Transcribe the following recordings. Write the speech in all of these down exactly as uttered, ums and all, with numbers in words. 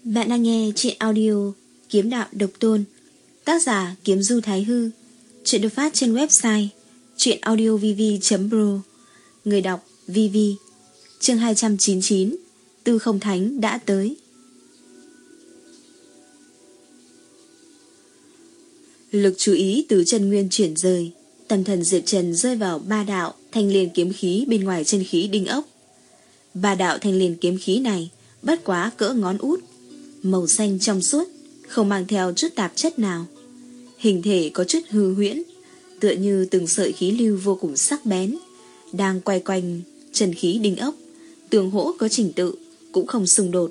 Bạn đang nghe truyện audio Kiếm Đạo Độc Tôn, tác giả Kiếm Du Thái Hư. Truyện được phát trên website truyệnaudiovv chấm pro. Người đọc Vivi. Chương hai trăm chín mươi chín. Tư Không Thánh đã tới. Lực chú ý từ chân nguyên chuyển rời, tâm thần Diệp Trần rơi vào ba đạo thanh liên kiếm khí bên ngoài chân khí đinh ốc. Ba đạo thanh liên kiếm khí này bất quá cỡ ngón út, màu xanh trong suốt, không mang theo chút tạp chất nào. Hình thể có chút hư huyễn, tựa như từng sợi khí lưu vô cùng sắc bén, đang quay quanh chân khí đinh ốc, tương hỗ có trình tự, cũng không xung đột.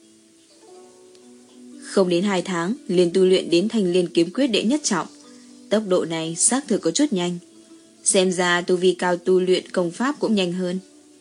Không đến hai tháng liền tu luyện đến thanh liên kiếm quyết đệ nhất trọng, tốc độ này xác thực có chút nhanh. Xem ra tu vi cao tu luyện công pháp cũng nhanh hơn.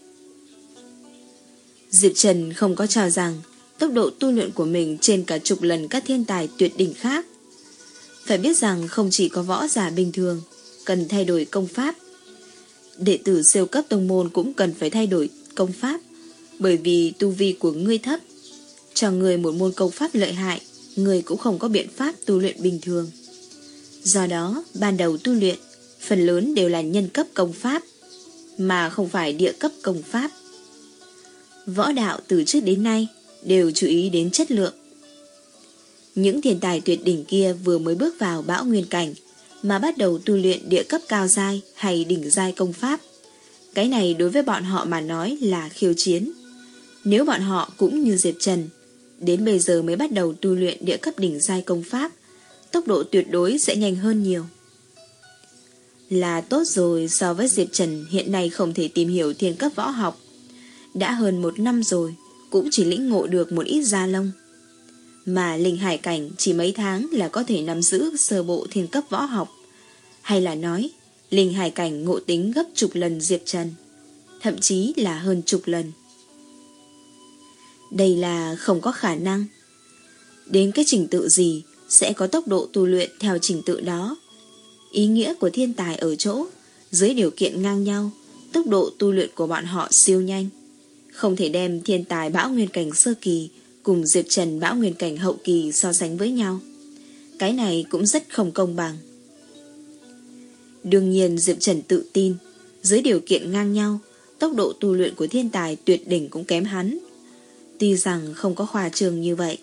Diệp Trần không có cho rằng tốc độ tu luyện của mình trên cả chục lần các thiên tài tuyệt đỉnh khác. Phải biết rằng không chỉ có võ giả bình thường cần thay đổi công pháp, đệ tử siêu cấp tông môn cũng cần phải thay đổi công pháp, bởi vì tu vi của ngươi thấp. Cho người một môn công pháp lợi hại, người cũng không có biện pháp tu luyện bình thường. Do đó, ban đầu tu luyện phần lớn đều là nhân cấp công pháp, mà không phải địa cấp công pháp. Võ đạo từ trước đến nay đều chú ý đến chất lượng. Những thiên tài tuyệt đỉnh kia vừa mới bước vào bão nguyên cảnh mà bắt đầu tu luyện địa cấp cao giai hay đỉnh giai công pháp, cái này đối với bọn họ mà nói là khiêu chiến. Nếu bọn họ cũng như Diệp Trần, đến bây giờ mới bắt đầu tu luyện địa cấp đỉnh giai công pháp, tốc độ tuyệt đối sẽ nhanh hơn nhiều. Là tốt rồi, so với Diệp Trần hiện nay không thể tìm hiểu thiên cấp võ học. Đã hơn một năm rồi, cũng chỉ lĩnh ngộ được một ít da lông. Mà linh hải cảnh chỉ mấy tháng là có thể nắm giữ sơ bộ thiên cấp võ học. Hay là nói, linh hải cảnh ngộ tính gấp chục lần Diệp Trần, thậm chí là hơn chục lần. Đây là không có khả năng. Đến cái trình tự gì sẽ có tốc độ tu luyện theo trình tự đó. Ý nghĩa của thiên tài ở chỗ, dưới điều kiện ngang nhau, tốc độ tu luyện của bọn họ siêu nhanh. Không thể đem thiên tài bão nguyên cảnh sơ kỳ cùng Diệp Trần bão nguyên cảnh hậu kỳ so sánh với nhau. Cái này cũng rất không công bằng. Đương nhiên Diệp Trần tự tin, dưới điều kiện ngang nhau, tốc độ tu luyện của thiên tài tuyệt đỉnh cũng kém hắn. Tuy rằng không có khoa trương như vậy.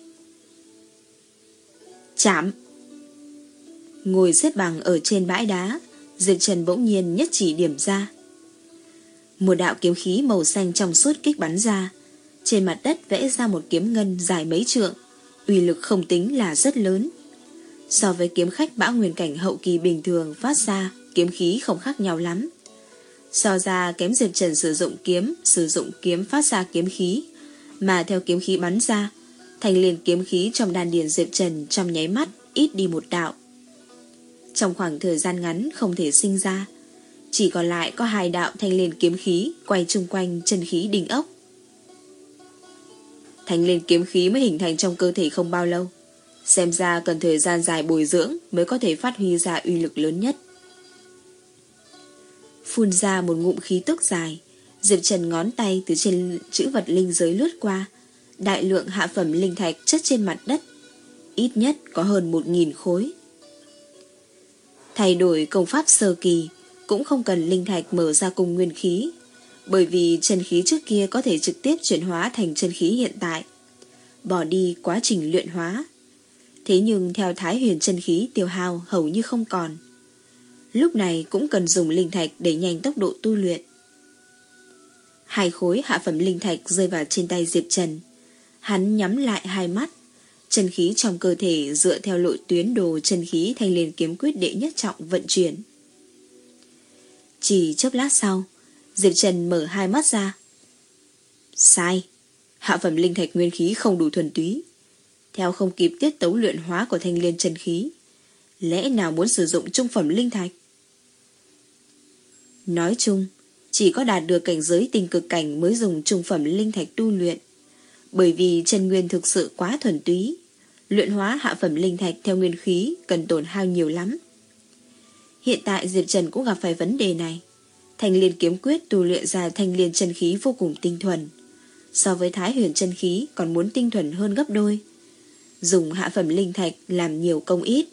Chạm. Ngồi xếp bằng ở trên bãi đá, Diệp Trần bỗng nhiên nhất chỉ điểm ra. Một đạo kiếm khí màu xanh trong suốt kích bắn ra, trên mặt đất vẽ ra một kiếm ngân dài mấy trượng, uy lực không tính là rất lớn. So với kiếm khách bão nguyên cảnh hậu kỳ bình thường phát ra, kiếm khí không khác nhau lắm. So ra kém Diệp Trần sử dụng kiếm, sử dụng kiếm phát ra kiếm khí, mà theo kiếm khí bắn ra, thành liền kiếm khí trong đan điền Diệp Trần trong nháy mắt ít đi một đạo. Trong khoảng thời gian ngắn không thể sinh ra, chỉ còn lại có hai đạo thanh liên kiếm khí quay chung quanh chân khí đinh ốc. Thanh liên kiếm khí mới hình thành trong cơ thể không bao lâu, xem ra cần thời gian dài bồi dưỡng mới có thể phát huy ra uy lực lớn nhất. Phun ra một ngụm khí tức dài, Diệp Trần ngón tay từ trên chữ vật linh giới lướt qua, đại lượng hạ phẩm linh thạch chất trên mặt đất, ít nhất có hơn một nghìn khối. Thay đổi công pháp sơ kỳ cũng không cần linh thạch mở ra cùng nguyên khí, bởi vì chân khí trước kia có thể trực tiếp chuyển hóa thành chân khí hiện tại, bỏ đi quá trình luyện hóa. Thế nhưng theo Thái Huyền chân khí tiêu hao hầu như không còn. Lúc này cũng cần dùng linh thạch để nhanh tốc độ tu luyện. Hai khối hạ phẩm linh thạch rơi vào trên tay Diệp Trần. Hắn nhắm lại hai mắt, chân khí trong cơ thể dựa theo lộ tuyến đồ chân khí thanh liên kiếm quyết đệ nhất trọng vận chuyển. Chỉ chốc lát sau, Diệp Trần mở hai mắt ra. Sai, hạ phẩm linh thạch nguyên khí không đủ thuần túy, theo không kịp tiết tấu luyện hóa của thanh liên chân khí. Lẽ nào muốn sử dụng trung phẩm linh thạch? Nói chung, chỉ có đạt được cảnh giới tinh cực cảnh mới dùng trung phẩm linh thạch tu luyện, bởi vì chân nguyên thực sự quá thuần túy. Luyện hóa hạ phẩm linh thạch theo nguyên khí cần tổn hao nhiều lắm. Hiện tại Diệp Trần cũng gặp phải vấn đề này. Thanh liên kiếm quyết tu luyện ra thanh liên chân khí vô cùng tinh thuần, so với Thái Huyền chân khí còn muốn tinh thuần hơn gấp đôi, dùng hạ phẩm linh thạch làm nhiều công ít.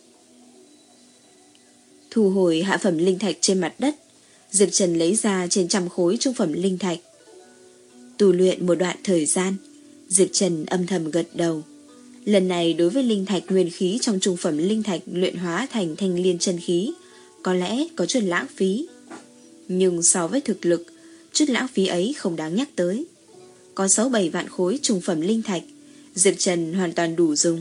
Thu hồi hạ phẩm linh thạch trên mặt đất, Diệp Trần lấy ra trên trăm khối trung phẩm linh thạch. Tu luyện một đoạn thời gian, Diệp Trần âm thầm gật đầu. Lần này đối với linh thạch nguyên khí trong trung phẩm linh thạch luyện hóa thành thanh liên chân khí, có lẽ có chút lãng phí. Nhưng so với thực lực, chút lãng phí ấy không đáng nhắc tới. Có sáu bảy vạn khối trung phẩm linh thạch, Diệp Trần hoàn toàn đủ dùng.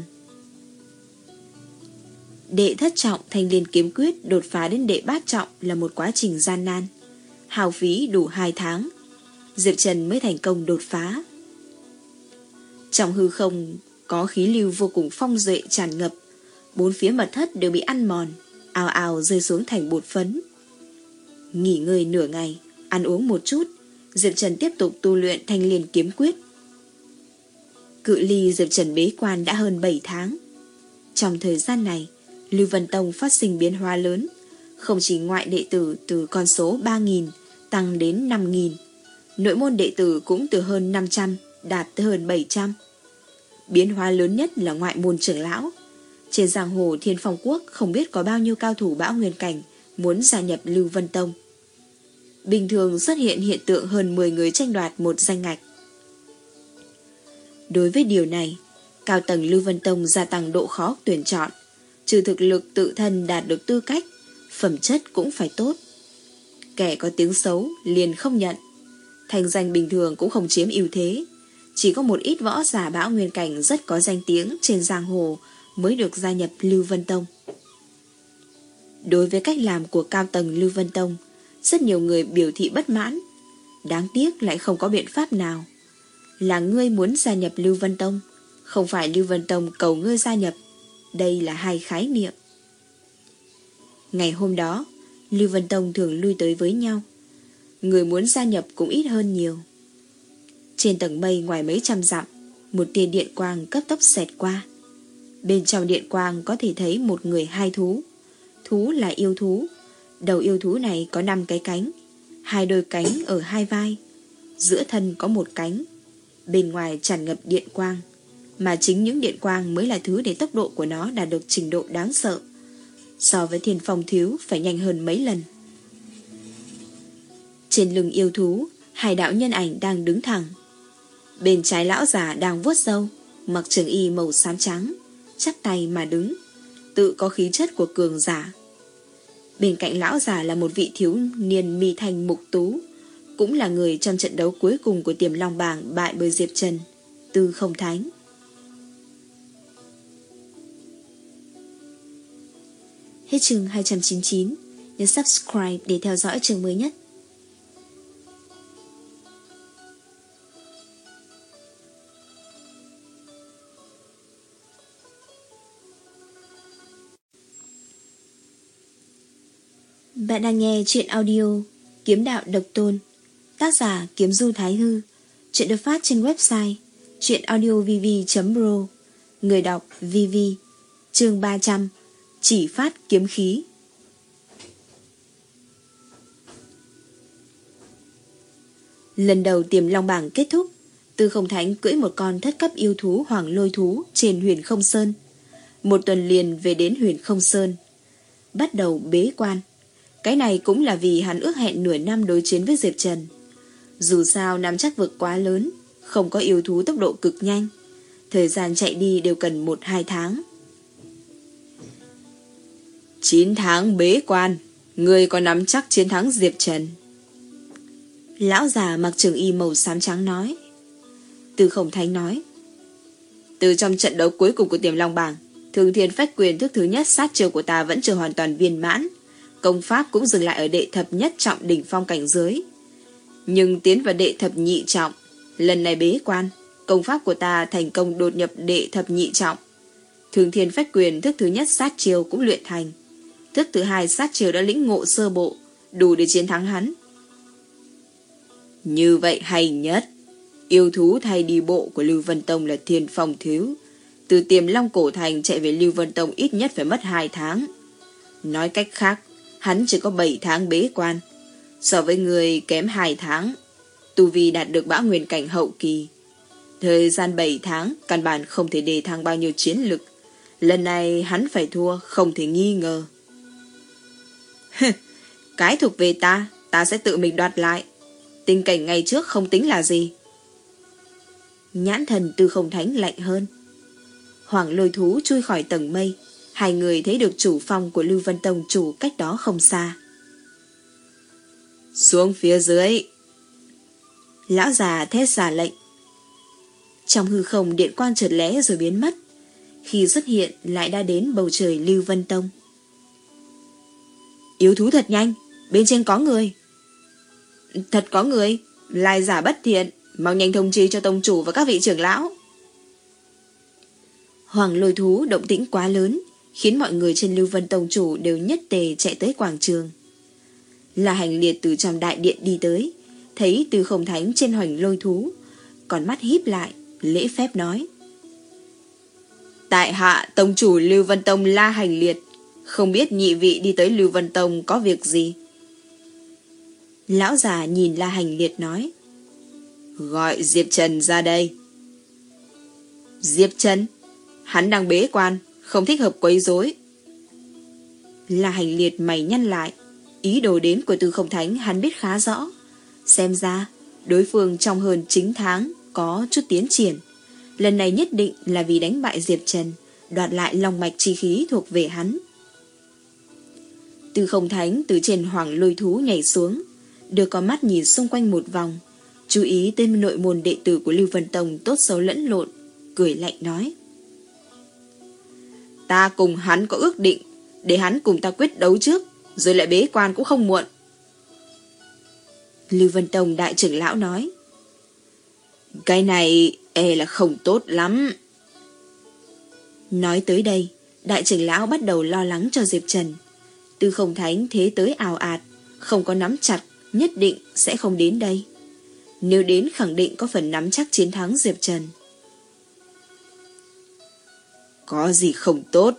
Đệ thất trọng thanh liên kiếm quyết đột phá đến đệ bát trọng là một quá trình gian nan. Hao phí đủ hai tháng, Diệp Trần mới thành công đột phá. Trong hư không có khí lưu vô cùng phong duệ tràn ngập, bốn phía mật thất đều bị ăn mòn, ào ào rơi xuống thành bột phấn. Nghỉ ngơi nửa ngày, ăn uống một chút, Diệp Trần tiếp tục tu luyện thanh liên kiếm quyết. Cự ly Diệp Trần bế quan đã hơn bảy tháng. Trong thời gian này, Lưu Vân Tông phát sinh biến hóa lớn, không chỉ ngoại đệ tử từ con số ba nghìn tăng đến năm nghìn, nội môn đệ tử cũng từ hơn năm trăm đạt tới hơn bảy trăm. Biến hóa lớn nhất là ngoại môn trưởng lão. Trên giang hồ Thiên Phong Quốc không biết có bao nhiêu cao thủ bão nguyên cảnh muốn gia nhập Lưu Vân Tông. Bình thường xuất hiện hiện tượng hơn mười người tranh đoạt một danh ngạch. Đối với điều này, cao tầng Lưu Vân Tông gia tăng độ khó tuyển chọn, trừ thực lực tự thân đạt được tư cách, phẩm chất cũng phải tốt. Kẻ có tiếng xấu liền không nhận, thành danh bình thường cũng không chiếm ưu thế. Chỉ có một ít võ giả bão nguyên cảnh rất có danh tiếng trên giang hồ mới được gia nhập Lưu Vân Tông. Đối với cách làm của cao tầng Lưu Vân Tông, rất nhiều người biểu thị bất mãn. Đáng tiếc lại không có biện pháp nào. Là ngươi muốn gia nhập Lưu Vân Tông, không phải Lưu Vân Tông cầu ngươi gia nhập. Đây là hai khái niệm. Ngày hôm đó, Lưu Vân Tông thường lui tới với nhau. Người muốn gia nhập cũng ít hơn nhiều. Trên tầng mây ngoài mấy trăm dặm, một tia điện quang cấp tốc xẹt qua. Bên trong điện quang có thể thấy một người hai thú. Thú là yêu thú. Đầu yêu thú này có năm cái cánh, hai đôi cánh ở hai vai, giữa thân có một cánh. Bên ngoài tràn ngập điện quang, mà chính những điện quang mới là thứ để tốc độ của nó đạt được trình độ đáng sợ. So với Thiên Phong thiếu phải nhanh hơn mấy lần. Trên lưng yêu thú, hai đạo nhân ảnh đang đứng thẳng. Bên trái lão già đang vuốt râu, mặc trường y màu xám trắng, chắp tay mà đứng, tự có khí chất của cường giả. Bên cạnh lão già là một vị thiếu niên mi thanh mục tú, cũng là người trong trận đấu cuối cùng của Tiềm Long Bảng bại bởi Diệp Trần, Tư Không Thánh. Hết chương hai trăm chín mươi chín, nhớ subscribe để theo dõi chương mới nhất. Bạn đang nghe chuyện audio Kiếm Đạo Độc Tôn, tác giả Kiếm Du Thái Hư. Chuyện được phát trên website chuyenaudiovv chấm pro. Người đọc vê vê. Chương ba trăm, chỉ phát kiếm khí. Lần đầu Tiềm Long Bảng kết thúc, Tư Không Thánh cưỡi một con thất cấp yêu thú Hoàng Lôi Thú trên Huyền Không Sơn. Một tuần liền về đến Huyền Không Sơn, bắt đầu bế quan. Cái này cũng là vì hắn ước hẹn nửa năm đối chiến với Diệp Trần. Dù sao nắm chắc vực quá lớn, không có yêu thú tốc độ cực nhanh, thời gian chạy đi đều cần một hai tháng. Chín tháng bế quan, ngươi có nắm chắc chiến thắng Diệp Trần? Lão già mặc trường y màu xám trắng nói. Từ Không Thánh nói, từ trong trận đấu cuối cùng của Tiềm Long Bảng, Thường Thiên Phách Quyền thức thứ nhất sát chiêu của ta vẫn chưa hoàn toàn viên mãn, công pháp cũng dừng lại ở đệ thập nhất trọng đỉnh phong cảnh giới. Nhưng tiến vào đệ thập nhị trọng, lần này bế quan, công pháp của ta thành công đột nhập đệ thập nhị trọng. Thường Thiên Phách Quyền thức thứ nhất sát chiêu cũng luyện thành, thức thứ hai sát chiêu đã lĩnh ngộ sơ bộ, đủ để chiến thắng hắn. Như vậy hay nhất. Yêu thú thay đi bộ của Lưu Vân Tông là Thiên Phong thiếu. Từ Tiềm Long Cổ Thành chạy về Lưu Vân Tông ít nhất phải mất hai tháng. Nói cách khác, hắn chỉ có bảy tháng bế quan, so với người kém hai tháng. Tu vi đạt được bão nguyên cảnh hậu kỳ. Thời gian bảy tháng, căn bản không thể đề thăng bao nhiêu chiến lực. Lần này hắn phải thua, không thể nghi ngờ. Cái thuộc về ta, ta sẽ tự mình đoạt lại. Tình cảnh ngày trước không tính là gì. Nhãn thần Tư Không Thánh lạnh hơn. Hoàng Lôi Thú chui khỏi tầng mây. Hai người thấy được chủ phong của Lưu Vân Tông chủ cách đó không xa. Xuống phía dưới. Lão già thét ra lệnh. Trong hư không điện quang chợt lóe rồi biến mất. Khi xuất hiện lại đã đến bầu trời Lưu Vân Tông. Yếu thú thật nhanh, bên trên có người. Thật có người, lai giả bất thiện, mau nhanh thông chi cho tông chủ và các vị trưởng lão. Hoàng Lôi Thú động tĩnh quá lớn, khiến mọi người trên Lưu Vân Tông chủ đều nhất tề chạy tới quảng trường. La Hành Liệt từ trong đại điện đi tới, thấy Tư Không Thánh trên Hoành Lôi Thú, còn mắt híp lại, lễ phép nói: Tại hạ tông chủ Lưu Vân Tông La Hành Liệt, không biết nhị vị đi tới Lưu Vân Tông có việc gì. Lão già nhìn La Hành Liệt nói: Gọi Diệp Trần ra đây. Diệp Trần? Hắn đang bế quan, không thích hợp quấy rối. La Hành Liệt mày nhăn lại, ý đồ đến của Tư Không Thánh hắn biết khá rõ. Xem ra đối phương trong hơn chín tháng có chút tiến triển. Lần này nhất định là vì đánh bại Diệp Trần, đoạt lại long mạch chi khí thuộc về hắn. Tư Không Thánh từ trên Hoàng Lôi Thú nhảy xuống, đưa con mắt nhìn xung quanh một vòng, chú ý tên nội môn đệ tử của Lưu Vân Tông tốt xấu lẫn lộn, cười lạnh nói: Ta cùng hắn có ước định, để hắn cùng ta quyết đấu trước, rồi lại bế quan cũng không muộn. Lưu Vân Tông đại trưởng lão nói: Cái này e là không tốt lắm. Nói tới đây, đại trưởng lão bắt đầu lo lắng cho Diệp Trần. Tư Không Thánh thế tới ào ạt, không có nắm chặt, nhất định sẽ không đến đây. Nếu đến khẳng định có phần nắm chắc chiến thắng Diệp Trần. Có gì không tốt?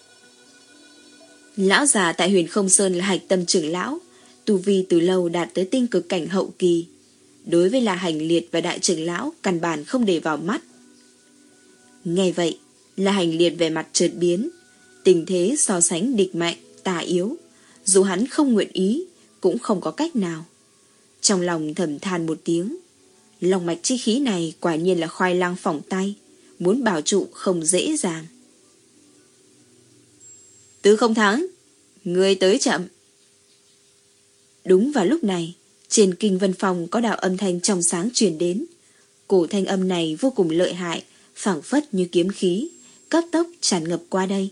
Lão già tại Huyền Không Sơn là Hạch Tâm trưởng lão, tu vi từ lâu đạt tới tinh cực cảnh hậu kỳ. Đối với La Hành Liệt và đại trưởng lão căn bản không để vào mắt. Nghe vậy, La Hành Liệt về mặt chợt biến, tình thế so sánh địch mạnh, tà yếu, dù hắn không nguyện ý, cũng không có cách nào. Trong lòng thầm than một tiếng, lòng mạch chi khí này quả nhiên là khoai lang phỏng tay, muốn bảo trụ không dễ dàng. Tư Không Thắng, ngươi tới chậm. Đúng vào lúc này, trên Kinh Vân Phòng có đạo âm thanh trong sáng truyền đến. Cổ thanh âm này vô cùng lợi hại, phảng phất như kiếm khí, cấp tốc tràn ngập qua đây.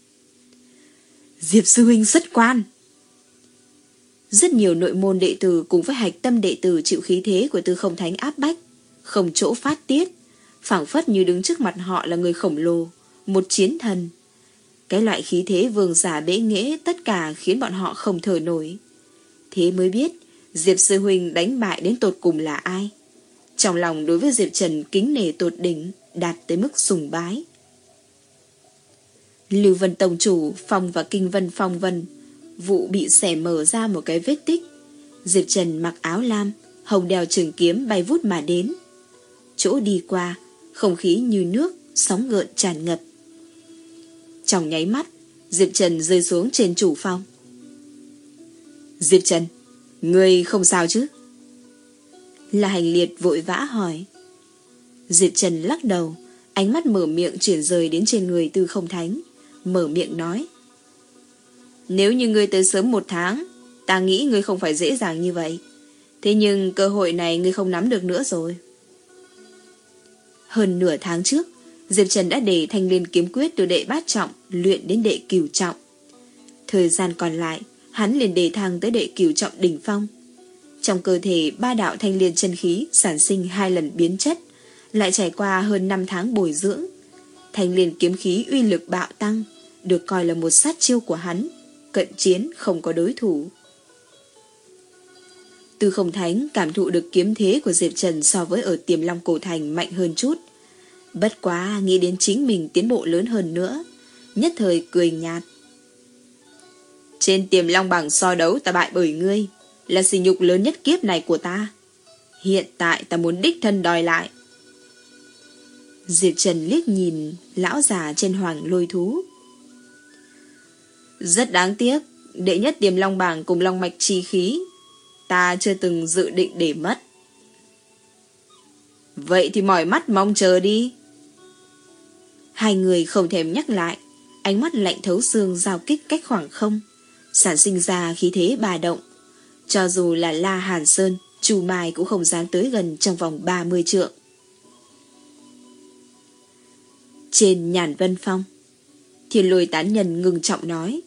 Diệp sư huynh xuất quan. Rất nhiều nội môn đệ tử cùng với hạch tâm đệ tử chịu khí thế của Tư Không Thánh áp bách, không chỗ phát tiết, phảng phất như đứng trước mặt họ là người khổng lồ, một chiến thần. Cái loại khí thế vương giả bế nghễ tất cả khiến bọn họ không thở nổi. Thế mới biết Diệp sư huynh đánh bại đến tột cùng là ai. Trong lòng đối với Diệp Trần kính nể tột đỉnh, đạt tới mức sùng bái. Lưu Vân Tông chủ Phong và Kinh Vân Phong Vân vụ bị xẻ mở ra một cái vết tích. Diệp Trần mặc áo lam, hồng đèo trường kiếm bay vút mà đến. Chỗ đi qua, không khí như nước, sóng gợn tràn ngập. Trong nháy mắt, Diệp Trần rơi xuống trên chủ phong. Diệp Trần, ngươi không sao chứ? La Hành Liệt vội vã hỏi. Diệp Trần lắc đầu, ánh mắt mở miệng chuyển rời đến trên người Tư Không Thánh, mở miệng nói: Nếu như ngươi tới sớm một tháng, ta nghĩ ngươi không phải dễ dàng như vậy. Thế nhưng cơ hội này ngươi không nắm được nữa rồi. Hơn nửa tháng trước, Diệp Trần đã để Thanh Liên kiếm quyết từ đệ bát trọng luyện đến đệ cửu trọng. Thời gian còn lại, hắn liền đề thăng tới đệ cửu trọng đỉnh phong. Trong cơ thể ba đạo thanh liên chân khí sản sinh hai lần biến chất, lại trải qua hơn năm tháng bồi dưỡng. Thanh liên kiếm khí uy lực bạo tăng, được coi là một sát chiêu của hắn, cận chiến không có đối thủ. Tư Không Thánh cảm thụ được kiếm thế của Diệp Trần so với ở Tiềm Long Cổ Thành mạnh hơn chút. Bất quá nghĩ đến chính mình tiến bộ lớn hơn nữa, nhất thời cười nhạt. Trên Tiềm Long bảng so đấu ta bại bởi ngươi, là sỉ nhục lớn nhất kiếp này của ta. Hiện tại ta muốn đích thân đòi lại. Diệp Trần liếc nhìn lão già trên hoàng lôi thú. Rất đáng tiếc, đệ nhất tiềm long bảng cùng long mạch chi khí ta chưa từng dự định để mất. Vậy thì mỏi mắt mong chờ đi. Hai người không thèm nhắc lại, ánh mắt lạnh thấu xương giao kích cách khoảng không, sản sinh ra khí thế bà động. Cho dù là La Hàn Sơn, Chu Mai cũng không dám tới gần trong vòng ba mươi trượng. Trên Nhàn Vân Phong, Thiên Lôi tán nhân ngưng trọng nói: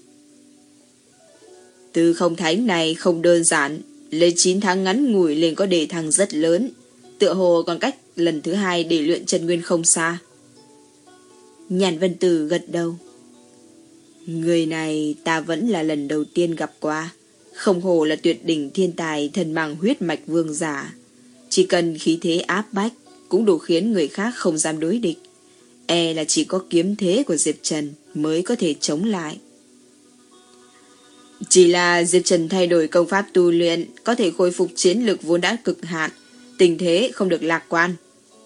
Tư Không Thánh này không đơn giản, lấy chín tháng ngắn ngủi liền có đề thăng rất lớn, tựa hồ còn cách lần thứ hai để luyện chân nguyên không xa. Nhàn Vân Tử gật đầu. Người này ta vẫn là lần đầu tiên gặp qua, không hồ là tuyệt đỉnh thiên tài thần mang huyết mạch vương giả. Chỉ cần khí thế áp bách cũng đủ khiến người khác không dám đối địch. E là chỉ có kiếm thế của Diệp Trần mới có thể chống lại. Chỉ là Diệp Trần thay đổi công pháp tu luyện, có thể khôi phục chiến lực vốn đã cực hạn, tình thế không được lạc quan.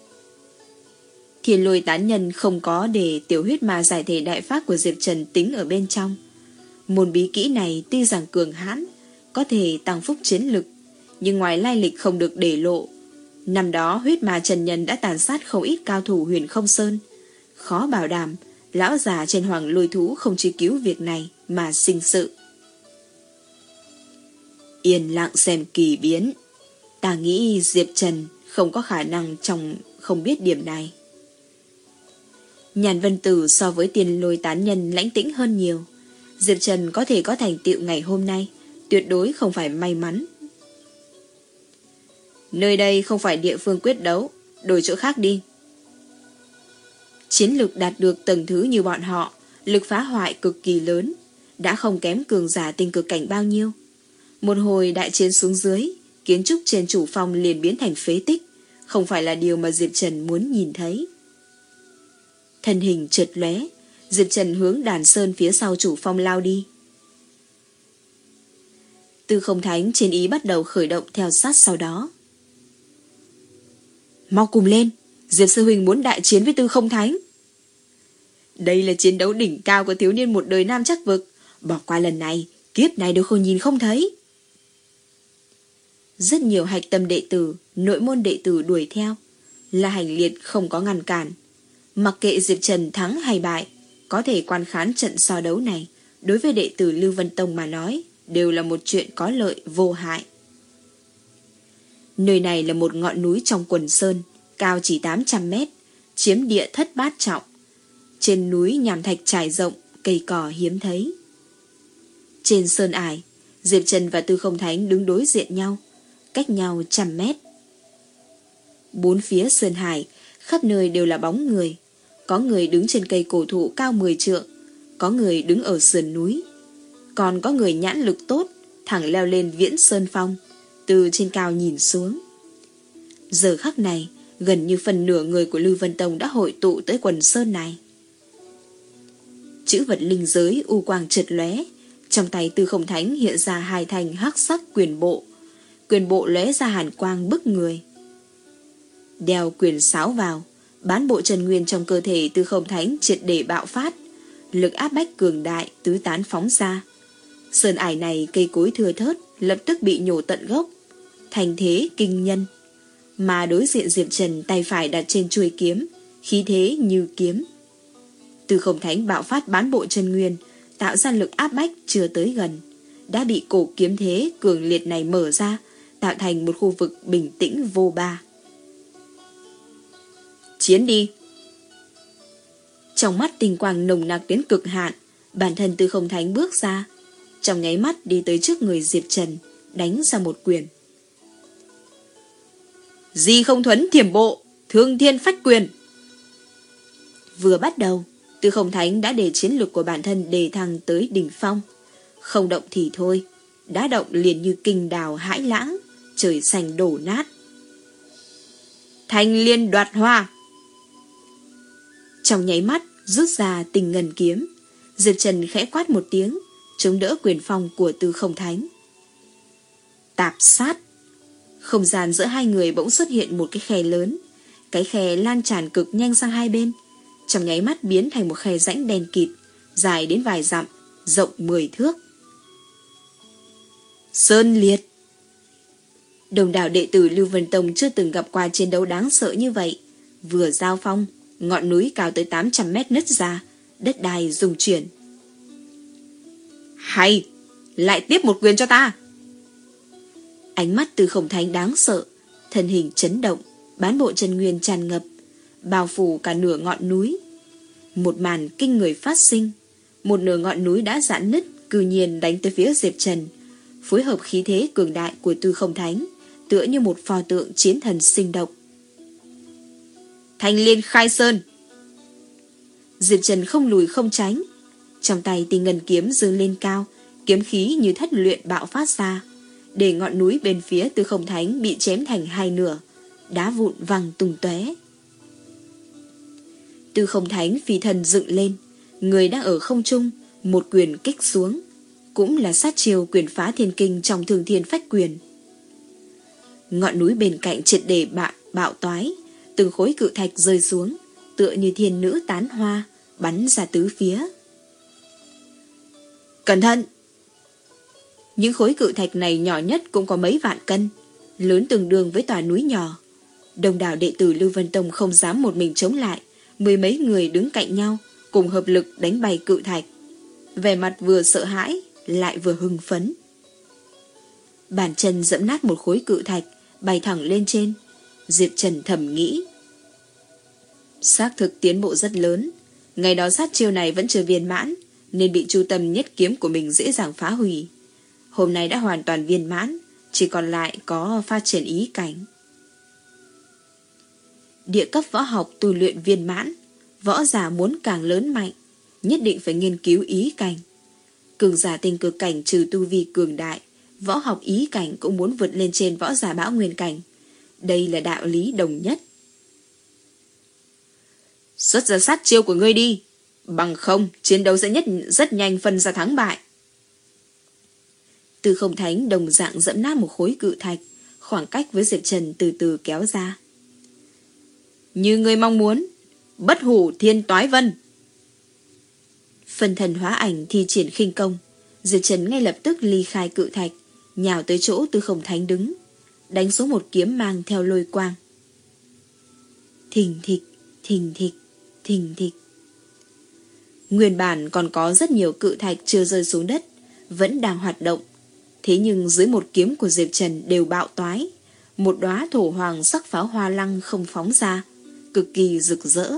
Thiên Lôi tán nhân không có để tiểu huyết ma giải thể đại pháp của Diệp Trần tính ở bên trong. Môn bí kỹ này tuy rằng cường hãn, có thể tăng phúc chiến lực, nhưng ngoài lai lịch không được để lộ. Năm đó huyết ma Trần Nhân đã tàn sát không ít cao thủ Huyền Không Sơn. Khó bảo đảm lão già trên hoàng lôi thú không truy cứu việc này mà sinh sự. Yên lặng xem kỳ biến. Ta nghĩ Diệp Trần không có khả năng trong không biết điểm này. Nhàn Vân Tử so với Thiên Lôi tán nhân lãnh tĩnh hơn nhiều. Diệp Trần có thể có thành tựu ngày hôm nay tuyệt đối không phải may mắn. Nơi đây không phải địa phương quyết đấu, đổi chỗ khác đi. Chiến lực đạt được tầng thứ như bọn họ, lực phá hoại cực kỳ lớn, đã không kém cường giả tinh cực cảnh bao nhiêu. Một hồi đại chiến xuống dưới, kiến trúc trên chủ phong liền biến thành phế tích, không phải là điều mà Diệp Trần muốn nhìn thấy. Thân hình chợt lóe, Diệp Trần hướng đàn sơn phía sau chủ phong lao đi. Tư Không Thánh trên ý bắt đầu khởi động theo sát sau đó. Mau cùng lên, Diệp Sư Huynh muốn đại chiến với Tư Không Thánh. Đây là chiến đấu đỉnh cao của thiếu niên một đời nam chắc vực, bỏ qua lần này, kiếp này đều không nhìn không thấy. Rất nhiều hạch tâm đệ tử, nội môn đệ tử đuổi theo. La Hành Liệt không có ngăn cản. Mặc kệ Diệp Trần thắng hay bại, có thể quan khán trận so đấu này, đối với đệ tử Lưu Vân Tông mà nói, đều là một chuyện có lợi vô hại. Nơi này là một ngọn núi trong quần sơn, cao chỉ tám trăm mét, chiếm địa thất bát trọng. Trên núi nhàm thạch trải rộng, cây cỏ hiếm thấy. Trên sơn ải, Diệp Trần và Tư Không Thánh đứng đối diện nhau, cách nhau trăm mét. Bốn phía sơn hải, khắp nơi đều là bóng người. Có người đứng trên cây cổ thụ cao mười trượng, có người đứng ở sườn núi, còn có người nhãn lực tốt, thẳng leo lên Viễn Sơn Phong, từ trên cao nhìn xuống. Giờ khắc này, gần như phần nửa người của Lưu Vân Tông đã hội tụ tới quần sơn này. Chữ vật linh giới u quang chợt lóe, trong tay Tư Không Thánh hiện ra hai thanh hắc sắc quyền bộ, quyền bộ lóe ra hàn quang bức người. Đeo quyền sáo vào, bán bộ chân nguyên trong cơ thể Tư Không Thánh triệt để bạo phát, lực áp bách cường đại tứ tán phóng ra. Sơn ải này cây cối thưa thớt, lập tức bị nhổ tận gốc, thành thế kinh nhân. Mà đối diện Diệp Trần tay phải đặt trên chuôi kiếm, khí thế như kiếm. Tư Không Thánh bạo phát bán bộ chân nguyên, tạo ra lực áp bách chưa tới gần, đã bị cổ kiếm thế cường liệt này mở ra, tạo thành một khu vực bình tĩnh vô ba. Chiến đi! Trong mắt tinh quang nồng nặc đến cực hạn, bản thân Tư Không Thánh bước ra, trong nháy mắt đi tới trước người Diệp Trần, đánh ra một quyền. Di Không Thuấn Thiểm Bộ, Thương Thiên Phách Quyền. Vừa bắt đầu, Tư Không Thánh đã để chiến lược của bản thân đề thăng tới đỉnh phong. Không động thì thôi, đã động liền như kinh đào hãi lãng, trời xanh đổ nát. Thanh Liên Đoạt Hoa. Trong nháy mắt rút ra Tình Ngân kiếm, Diệp Trần khẽ quát một tiếng, chống đỡ quyền phong của Tư Không Thánh. Tạp sát. Không gian giữa hai người bỗng xuất hiện một cái khe lớn, cái khe lan tràn cực nhanh sang hai bên, trong nháy mắt biến thành một khe rãnh đen kịt, dài đến vài dặm, rộng mười thước. Sơn liệt. Đồng đảo đệ tử Lưu Vân Tông chưa từng gặp qua chiến đấu đáng sợ như vậy. Vừa giao phong, ngọn núi cao tới tám trăm mét nứt ra, đất đai rung chuyển. Hay, lại tiếp một quyền cho ta. Ánh mắt Tư Không Thánh đáng sợ, thân hình chấn động, bán bộ chân nguyên tràn ngập, bao phủ cả nửa ngọn núi. Một màn kinh người phát sinh, một nửa ngọn núi đã giãn nứt, cư nhiên đánh tới phía Diệp Trần, phối hợp khí thế cường đại của Tư Không Thánh, tựa như một pho tượng chiến thần sinh động. Thanh Liên khai sơn. Diệp Trần không lùi không tránh, trong tay Tinh Ngân kiếm giương lên cao, kiếm khí như thất luyện bạo phát ra, để ngọn núi bên phía Tư Không Thánh bị chém thành hai nửa, đá vụn văng tung tóe. Tư Không Thánh phi thân dựng lên, người đang ở không trung, một quyền kích xuống, cũng là sát chiêu quyền phá thiên kinh trong Thường Thiên Phách Quyền. Ngọn núi bên cạnh triệt để bạo, bạo toái, từng khối cự thạch rơi xuống, tựa như thiên nữ tán hoa, bắn ra tứ phía. Cẩn thận! Những khối cự thạch này nhỏ nhất cũng có mấy vạn cân, lớn tương đương với tòa núi nhỏ. Đông đảo đệ tử Lưu Vân Tông không dám một mình chống lại, mười mấy người đứng cạnh nhau, cùng hợp lực đánh bay cự thạch. Vẻ mặt vừa sợ hãi, lại vừa hưng phấn. Bàn chân dẫm nát một khối cự thạch, bay thẳng lên trên. Diệp Trần thầm nghĩ. Xác thực tiến bộ rất lớn. Ngày đó sát chiêu này vẫn chưa viên mãn, nên bị chu tâm nhất kiếm của mình dễ dàng phá hủy. Hôm nay đã hoàn toàn viên mãn, chỉ còn lại có phát triển ý cảnh. Địa cấp võ học tu luyện viên mãn, võ giả muốn càng lớn mạnh, nhất định phải nghiên cứu ý cảnh. Cường giả tinh cực cảnh trừ tu vi cường đại, võ học ý cảnh cũng muốn vượt lên trên võ giả bão nguyên cảnh. Đây là đạo lý đồng nhất. Xuất ra sát chiêu của ngươi đi, bằng không chiến đấu sẽ nhất rất nhanh phân ra thắng bại. Tư Không Thánh đồng dạng dẫm nát một khối cự thạch, khoảng cách với Diệp Trần từ từ kéo ra. Như ngươi mong muốn, bất hủ thiên toái vân. Phân thần hóa ảnh thi triển khinh công, Diệp Trần ngay lập tức ly khai cự thạch, nhào tới chỗ Tư Không Thánh đứng, đánh xuống một kiếm mang theo lôi quang. Thình thịch, thình thịch, thình thịch. Nguyên bản còn có rất nhiều cự thạch chưa rơi xuống đất, vẫn đang hoạt động. Thế nhưng dưới một kiếm của Diệp Trần đều bạo toái, một đóa thổ hoàng sắc pháo hoa lăng không phóng ra, cực kỳ rực rỡ.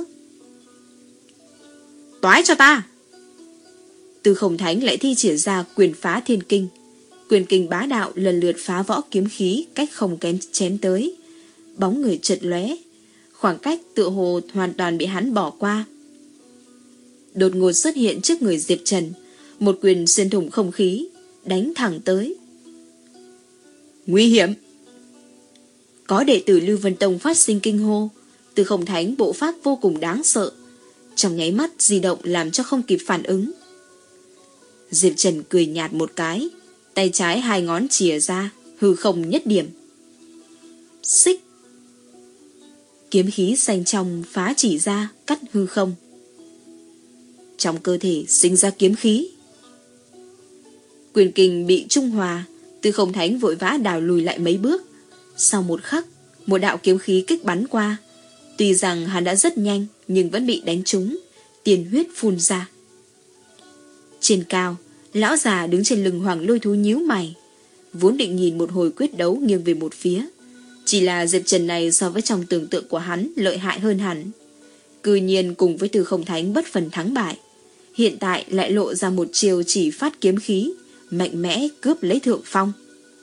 Toái cho ta! Tư Không Thánh lại thi triển ra quyền phá thiên kinh. Quyền kinh bá đạo lần lượt phá võ kiếm khí cách không kém chém tới. Bóng người chợt lóe, khoảng cách tựa hồ hoàn toàn bị hắn bỏ qua. Đột ngột xuất hiện trước người Diệp Trần, một quyền xuyên thủng không khí, đánh thẳng tới. Nguy hiểm! Có đệ tử Lưu Vân Tông phát sinh kinh hô. Tư Không Thánh bộ pháp vô cùng đáng sợ, trong nháy mắt di động làm cho không kịp phản ứng. Diệp Trần cười nhạt một cái, tay trái hai ngón chìa ra, hư không nhất điểm. Xích! Kiếm khí xanh trong phá chỉ ra, cắt hư không. Trong cơ thể sinh ra kiếm khí. Quyền kình bị trung hòa, Tư Không Thánh vội vã đảo lùi lại mấy bước. Sau một khắc, một đạo kiếm khí kích bắn qua. Tuy rằng hắn đã rất nhanh, nhưng vẫn bị đánh trúng, tiền huyết phun ra. Trên cao, lão già đứng trên lưng Hoàng Lôi Thú nhíu mày, vốn định nhìn một hồi quyết đấu nghiêng về một phía. Chỉ là Diệp Trần này so với trong tưởng tượng của hắn lợi hại hơn hẳn. Cư nhiên cùng với Tư Không Thánh bất phần thắng bại, hiện tại lại lộ ra một chiều chỉ phát kiếm khí, mạnh mẽ cướp lấy thượng phong.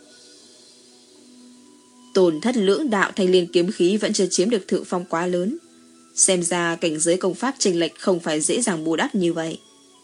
Tổn thất lưỡng đạo thanh liên kiếm khí vẫn chưa chiếm được thượng phong quá lớn. Xem ra cảnh giới công pháp chênh lệch không phải dễ dàng bù đắp như vậy.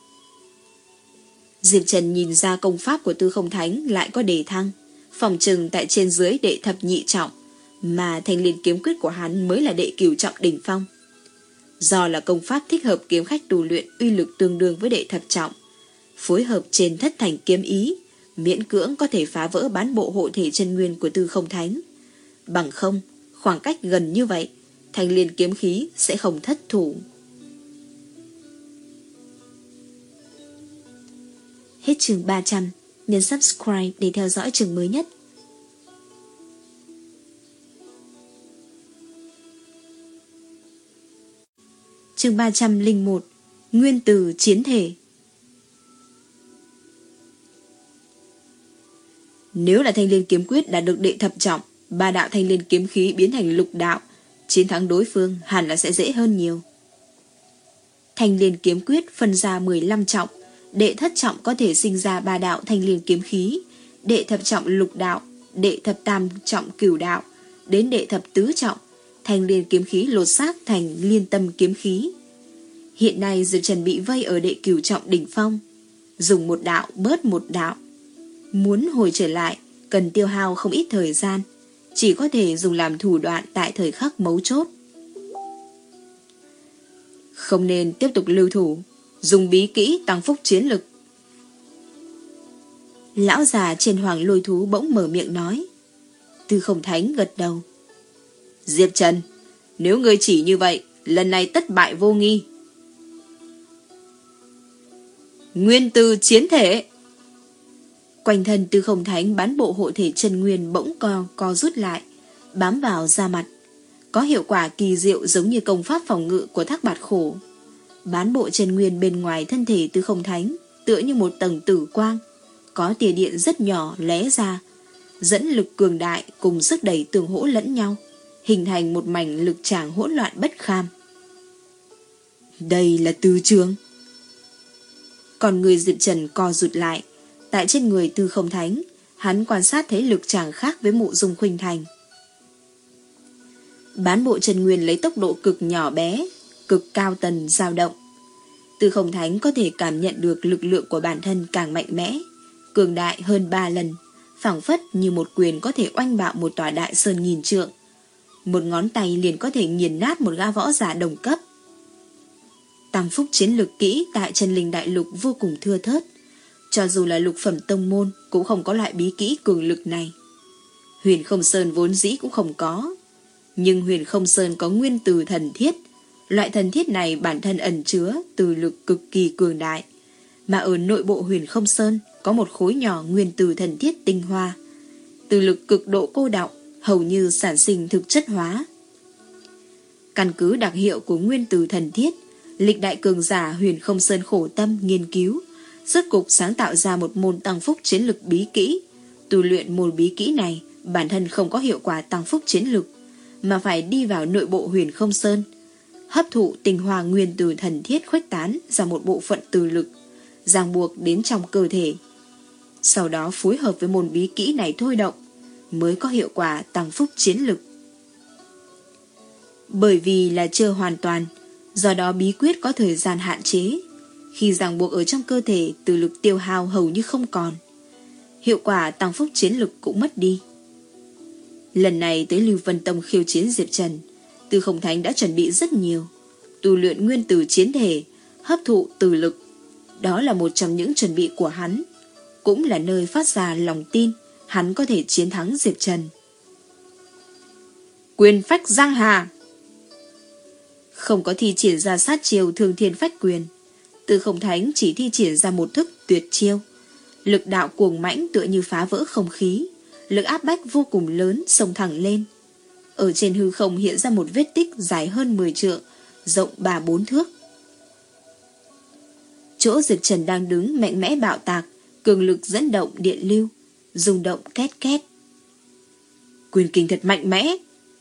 Diệp Trần nhìn ra công pháp của Tư Không Thánh lại có đề thăng, phòng trừng tại trên dưới đệ thập nhị trọng, mà thanh liên kiếm quyết của hắn mới là đệ cửu trọng đỉnh phong. Do là công pháp thích hợp kiếm khách tu luyện uy lực tương đương với đệ thập trọng, phối hợp trên thất thành kiếm ý, miễn cưỡng có thể phá vỡ bán bộ hộ thể chân nguyên của Tư Không Thánh. Bằng không, khoảng cách gần như vậy, Thanh liên kiếm khí sẽ không thất thủ. Hết chương ba trăm. Nhấn subscribe để theo dõi chương mới nhất. Chương ba trăm lẻ một. Nguyên từ chiến thể. Nếu là Thanh liên kiếm quyết đã được đệ thập trọng, ba đạo thanh liên kiếm khí biến thành lục đạo, chiến thắng đối phương hẳn là sẽ dễ hơn nhiều. Thanh liên kiếm quyết phân ra mười lăm trọng, đệ thất trọng có thể sinh ra ba đạo thanh liên kiếm khí, đệ thập trọng lục đạo, đệ thập tam trọng cửu đạo, đến đệ thập tứ trọng, thanh liên kiếm khí lột xác thành liên tâm kiếm khí. Hiện nay Diệp Trần bị vây ở đệ cửu trọng đỉnh phong, dùng một đạo bớt một đạo. Muốn hồi trở lại cần tiêu hao không ít thời gian, chỉ có thể dùng làm thủ đoạn tại thời khắc mấu chốt. Không nên tiếp tục lưu thủ, dùng bí kỹ tăng phúc chiến lực. Lão già trên hoàng lôi thú bỗng mở miệng nói. Tư Không Thánh gật đầu. Diệp Trần, nếu ngươi chỉ như vậy, lần này tất bại vô nghi. Nguyên từ chiến thể. Quanh thân Tư Không Thánh bán bộ hộ thể chân nguyên bỗng co, co rút lại, bám vào da mặt. Có hiệu quả kỳ diệu giống như công pháp phòng ngự của Thác Bạt Khổ. Bán bộ chân nguyên bên ngoài thân thể Tư Không Thánh tựa như một tầng tử quang, có tia điện rất nhỏ lóe ra, dẫn lực cường đại cùng sức đẩy tương hỗ lẫn nhau, hình thành một mảnh lực tràng hỗn loạn bất kham. Đây là Tư Trường. Còn người Diệp Trần co rụt lại. Tại trên người Tư Không Thánh, hắn quan sát thấy lực tràng khác với Mộ Dung Khuynh Thành. Bán bộ chân nguyên lấy tốc độ cực nhỏ bé, cực cao tần dao động. Tư Không Thánh có thể cảm nhận được lực lượng của bản thân càng mạnh mẽ, cường đại hơn ba lần, phảng phất như một quyền có thể oanh bạo một tòa đại sơn nghìn trượng. Một ngón tay liền có thể nghiền nát một gã võ giả đồng cấp. Tăng phúc chiến lực kỹ tại Chân Linh Đại Lục vô cùng thưa thớt. Cho dù là lục phẩm tông môn cũng không có loại bí kỹ cường lực này. Huyền Không Sơn vốn dĩ cũng không có. Nhưng Huyền Không Sơn có nguyên từ thần thiết. Loại thần thiết này bản thân ẩn chứa từ lực cực kỳ cường đại. Mà ở nội bộ Huyền Không Sơn có một khối nhỏ nguyên từ thần thiết tinh hoa. Từ lực cực độ cô đọng, hầu như sản sinh thực chất hóa. Căn cứ đặc hiệu của nguyên từ thần thiết, lịch đại cường giả Huyền Không Sơn khổ tâm nghiên cứu, rốt cục sáng tạo ra một môn tăng phúc chiến lực bí kỹ. Tu luyện môn bí kỹ này, bản thân không có hiệu quả tăng phúc chiến lực, mà phải đi vào nội bộ Huyền Không Sơn, hấp thụ tinh hoa nguyên từ thần thiết khuếch tán ra một bộ phận từ lực, ràng buộc đến trong cơ thể. Sau đó phối hợp với môn bí kỹ này thôi động, mới có hiệu quả tăng phúc chiến lực. Bởi vì là chưa hoàn toàn, do đó bí quyết có thời gian hạn chế. Khi ràng buộc ở trong cơ thể, từ lực tiêu hao hầu như không còn. Hiệu quả tăng phúc chiến lực cũng mất đi. Lần này tới Lưu Vân Tông khiêu chiến Diệp Trần, Tư Không Thánh đã chuẩn bị rất nhiều. Tu luyện nguyên từ chiến thể, hấp thụ từ lực. Đó là một trong những chuẩn bị của hắn, cũng là nơi phát ra lòng tin hắn có thể chiến thắng Diệp Trần. Quyền phách giang hà. Không có thi triển ra sát chiêu thương thiên phách quyền, Tư Không Thánh chỉ thi triển ra một thức tuyệt chiêu. Lực đạo cuồng mãnh tựa như phá vỡ không khí, lực áp bách vô cùng lớn xông thẳng lên. Ở trên hư không hiện ra một vết tích dài hơn mười trượng, rộng ba bốn thước. Chỗ Diệp Trần đang đứng mạnh mẽ bạo tạc, cường lực dẫn động điện lưu, rung động két két. Quyền kinh thật mạnh mẽ.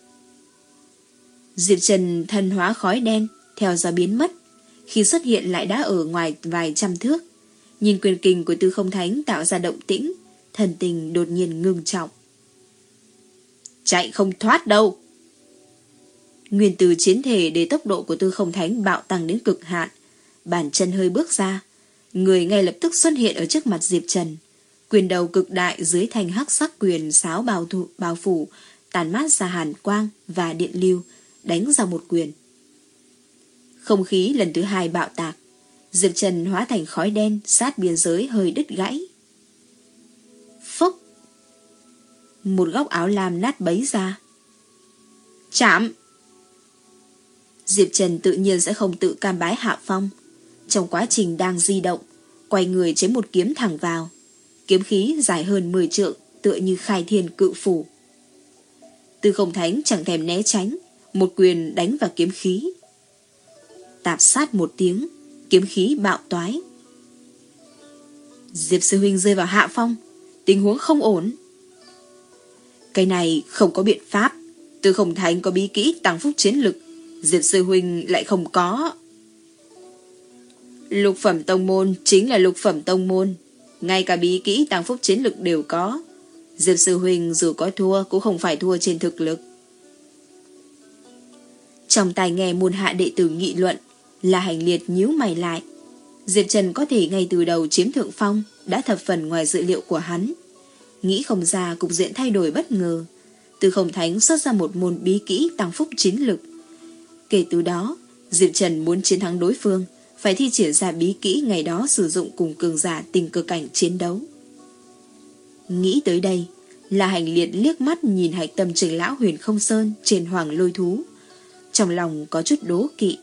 Diệp Trần thân hóa khói đen, theo gió biến mất. Khi xuất hiện lại đã ở ngoài vài trăm thước. Nhìn quyền kình của Tư Không Thánh tạo ra động tĩnh, thần tình đột nhiên ngưng trọng. Chạy không thoát đâu. Nguyên từ chiến thể để tốc độ của Tư Không Thánh bạo tăng đến cực hạn. Bàn chân hơi bước ra, người ngay lập tức xuất hiện ở trước mặt Diệp Trần. Quyền đầu cực đại dưới thanh hắc sắc quyền sáo bao, thụ, bao phủ, tàn mát ra hàn quang và điện lưu, đánh ra một quyền. Không khí lần thứ hai bạo tạc, Diệp Trần hóa thành khói đen sát biên giới hơi đứt gãy. Phốc! Một góc áo lam nát bấy ra. Chạm! Diệp Trần tự nhiên sẽ không tự cam bái hạ phong. Trong quá trình đang di động, quay người chém một kiếm thẳng vào. Kiếm khí dài hơn mười trượng, tựa như khai thiên cự phủ. Tư Không Thánh chẳng thèm né tránh, một quyền đánh vào kiếm khí. Tạp sát một tiếng, kiếm khí bạo toái. Diệp sư huynh rơi vào hạ phong, tình huống không ổn. Cái này không có biện pháp. Tư Không Thánh có bí kỹ tăng phúc chiến lực, Diệp sư huynh lại không có. Lục phẩm tông môn chính là lục phẩm tông môn, ngay cả bí kỹ tăng phúc chiến lực đều có. Diệp sư huynh dù có thua cũng không phải thua trên thực lực. Trong tai nghe môn hạ đệ tử nghị luận, La Hành Liệt nhíu mày lại. Diệp Trần có thể ngay từ đầu chiếm thượng phong đã thập phần ngoài dự liệu của hắn. Nghĩ không ra cục diện thay đổi bất ngờ. Tư Không Thánh xuất ra một môn bí kỹ tăng phúc chiến lực. Kể từ đó, Diệp Trần muốn chiến thắng đối phương phải thi triển ra bí kỹ ngày đó sử dụng cùng cường giả tình cơ cảnh chiến đấu. Nghĩ tới đây, La Hành Liệt liếc mắt nhìn hạch tâm trưởng lão Huyền Không Sơn trên Hoàng Lôi Thú, trong lòng có chút đố kỵ.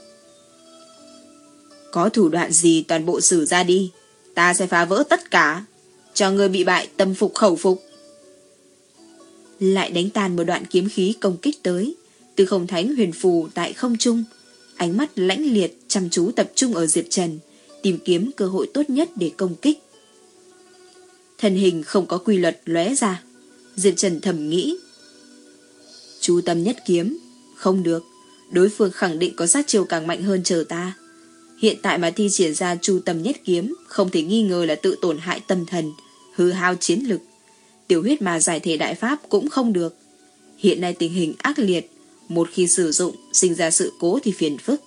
Có thủ đoạn gì toàn bộ sử ra đi, ta sẽ phá vỡ tất cả, cho người bị bại tâm phục khẩu phục. Lại đánh tan một đoạn kiếm khí công kích tới. Tư Không Thánh huyền phù tại không trung, ánh mắt lãnh liệt chăm chú tập trung ở Diệp Trần, tìm kiếm cơ hội tốt nhất để công kích. Thân hình không có quy luật lóe ra. Diệp Trần thầm nghĩ, chú tâm nhất kiếm, không được, đối phương khẳng định có sát chiêu càng mạnh hơn chờ ta. Hiện tại mà thi triển ra chu tâm nhất kiếm, không thể nghi ngờ là tự tổn hại tâm thần, hư hao chiến lực. Tiểu huyết mà giải thể đại pháp cũng không được. Hiện nay tình hình ác liệt, một khi sử dụng sinh ra sự cố thì phiền phức.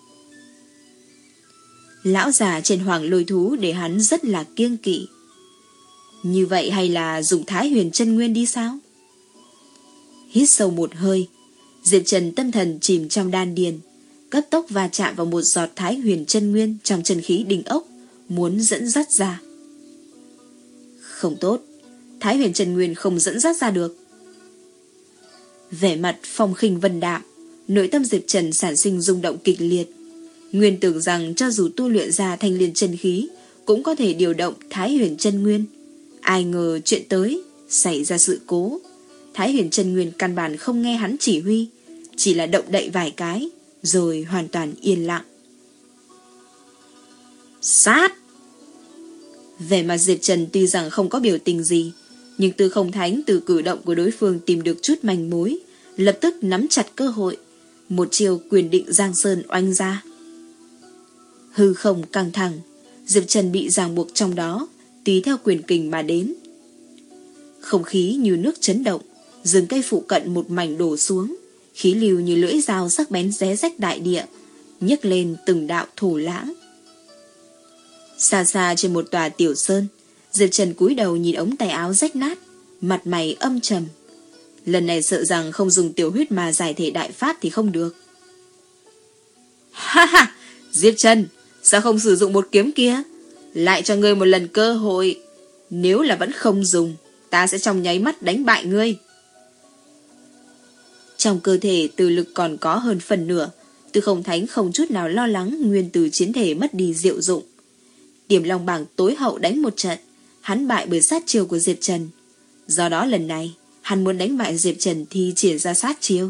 Lão già trên Hoàng Lôi Thú để hắn rất là kiêng kỵ. Như vậy hay là dùng Thái Huyền Chân Nguyên đi sao? Hít sâu một hơi, Diệp Trần tâm thần chìm trong đan điền, cấp tốc va chạm vào một giọt Thái Huyền Chân Nguyên trong chân khí đinh ốc, muốn dẫn dắt ra. Không tốt, Thái Huyền Chân Nguyên không dẫn dắt ra được. Vẻ mặt phong khinh vân đạm, nội tâm Diệp Trần sản sinh rung động kịch liệt. Nguyên tưởng rằng cho dù tu luyện ra thanh liên chân khí cũng có thể điều động Thái Huyền Chân Nguyên. Ai ngờ chuyện tới xảy ra sự cố. Thái Huyền Chân Nguyên căn bản không nghe hắn chỉ huy, chỉ là động đậy vài cái rồi hoàn toàn yên lặng. Sát! Vẻ mặt Diệp Trần tuy rằng không có biểu tình gì, nhưng Tư Không Thánh từ cử động của đối phương tìm được chút manh mối, lập tức nắm chặt cơ hội, một chiều quyền định Giang Sơn oanh ra. Hư không căng thẳng, Diệp Trần bị ràng buộc trong đó, tùy theo quyền kình mà đến. Không khí như nước chấn động, rừng cây phụ cận một mảnh đổ xuống, khí lưu như lưỡi dao sắc bén xé rách đại địa, nhấc lên từng đạo thổ lãng. Xa xa trên một tòa tiểu sơn, Diệp Trần cúi đầu nhìn ống tay áo rách nát, mặt mày âm trầm. Lần này sợ rằng không dùng tiểu huyết mà giải thể đại pháp thì không được. Ha ha! Diệp Trần, sao không sử dụng một kiếm kia? Lại cho ngươi một lần cơ hội. Nếu là vẫn không dùng, ta sẽ trong nháy mắt đánh bại ngươi. Trong cơ thể từ lực còn có hơn phần nửa, Tư Không Thánh không chút nào lo lắng nguyên từ chiến thể mất đi diệu dụng. Tiềm Long bảng tối hậu đánh một trận, hắn bại bởi sát chiêu của Diệp Trần. Do đó lần này, hắn muốn đánh bại Diệp Trần thì triển ra sát chiêu.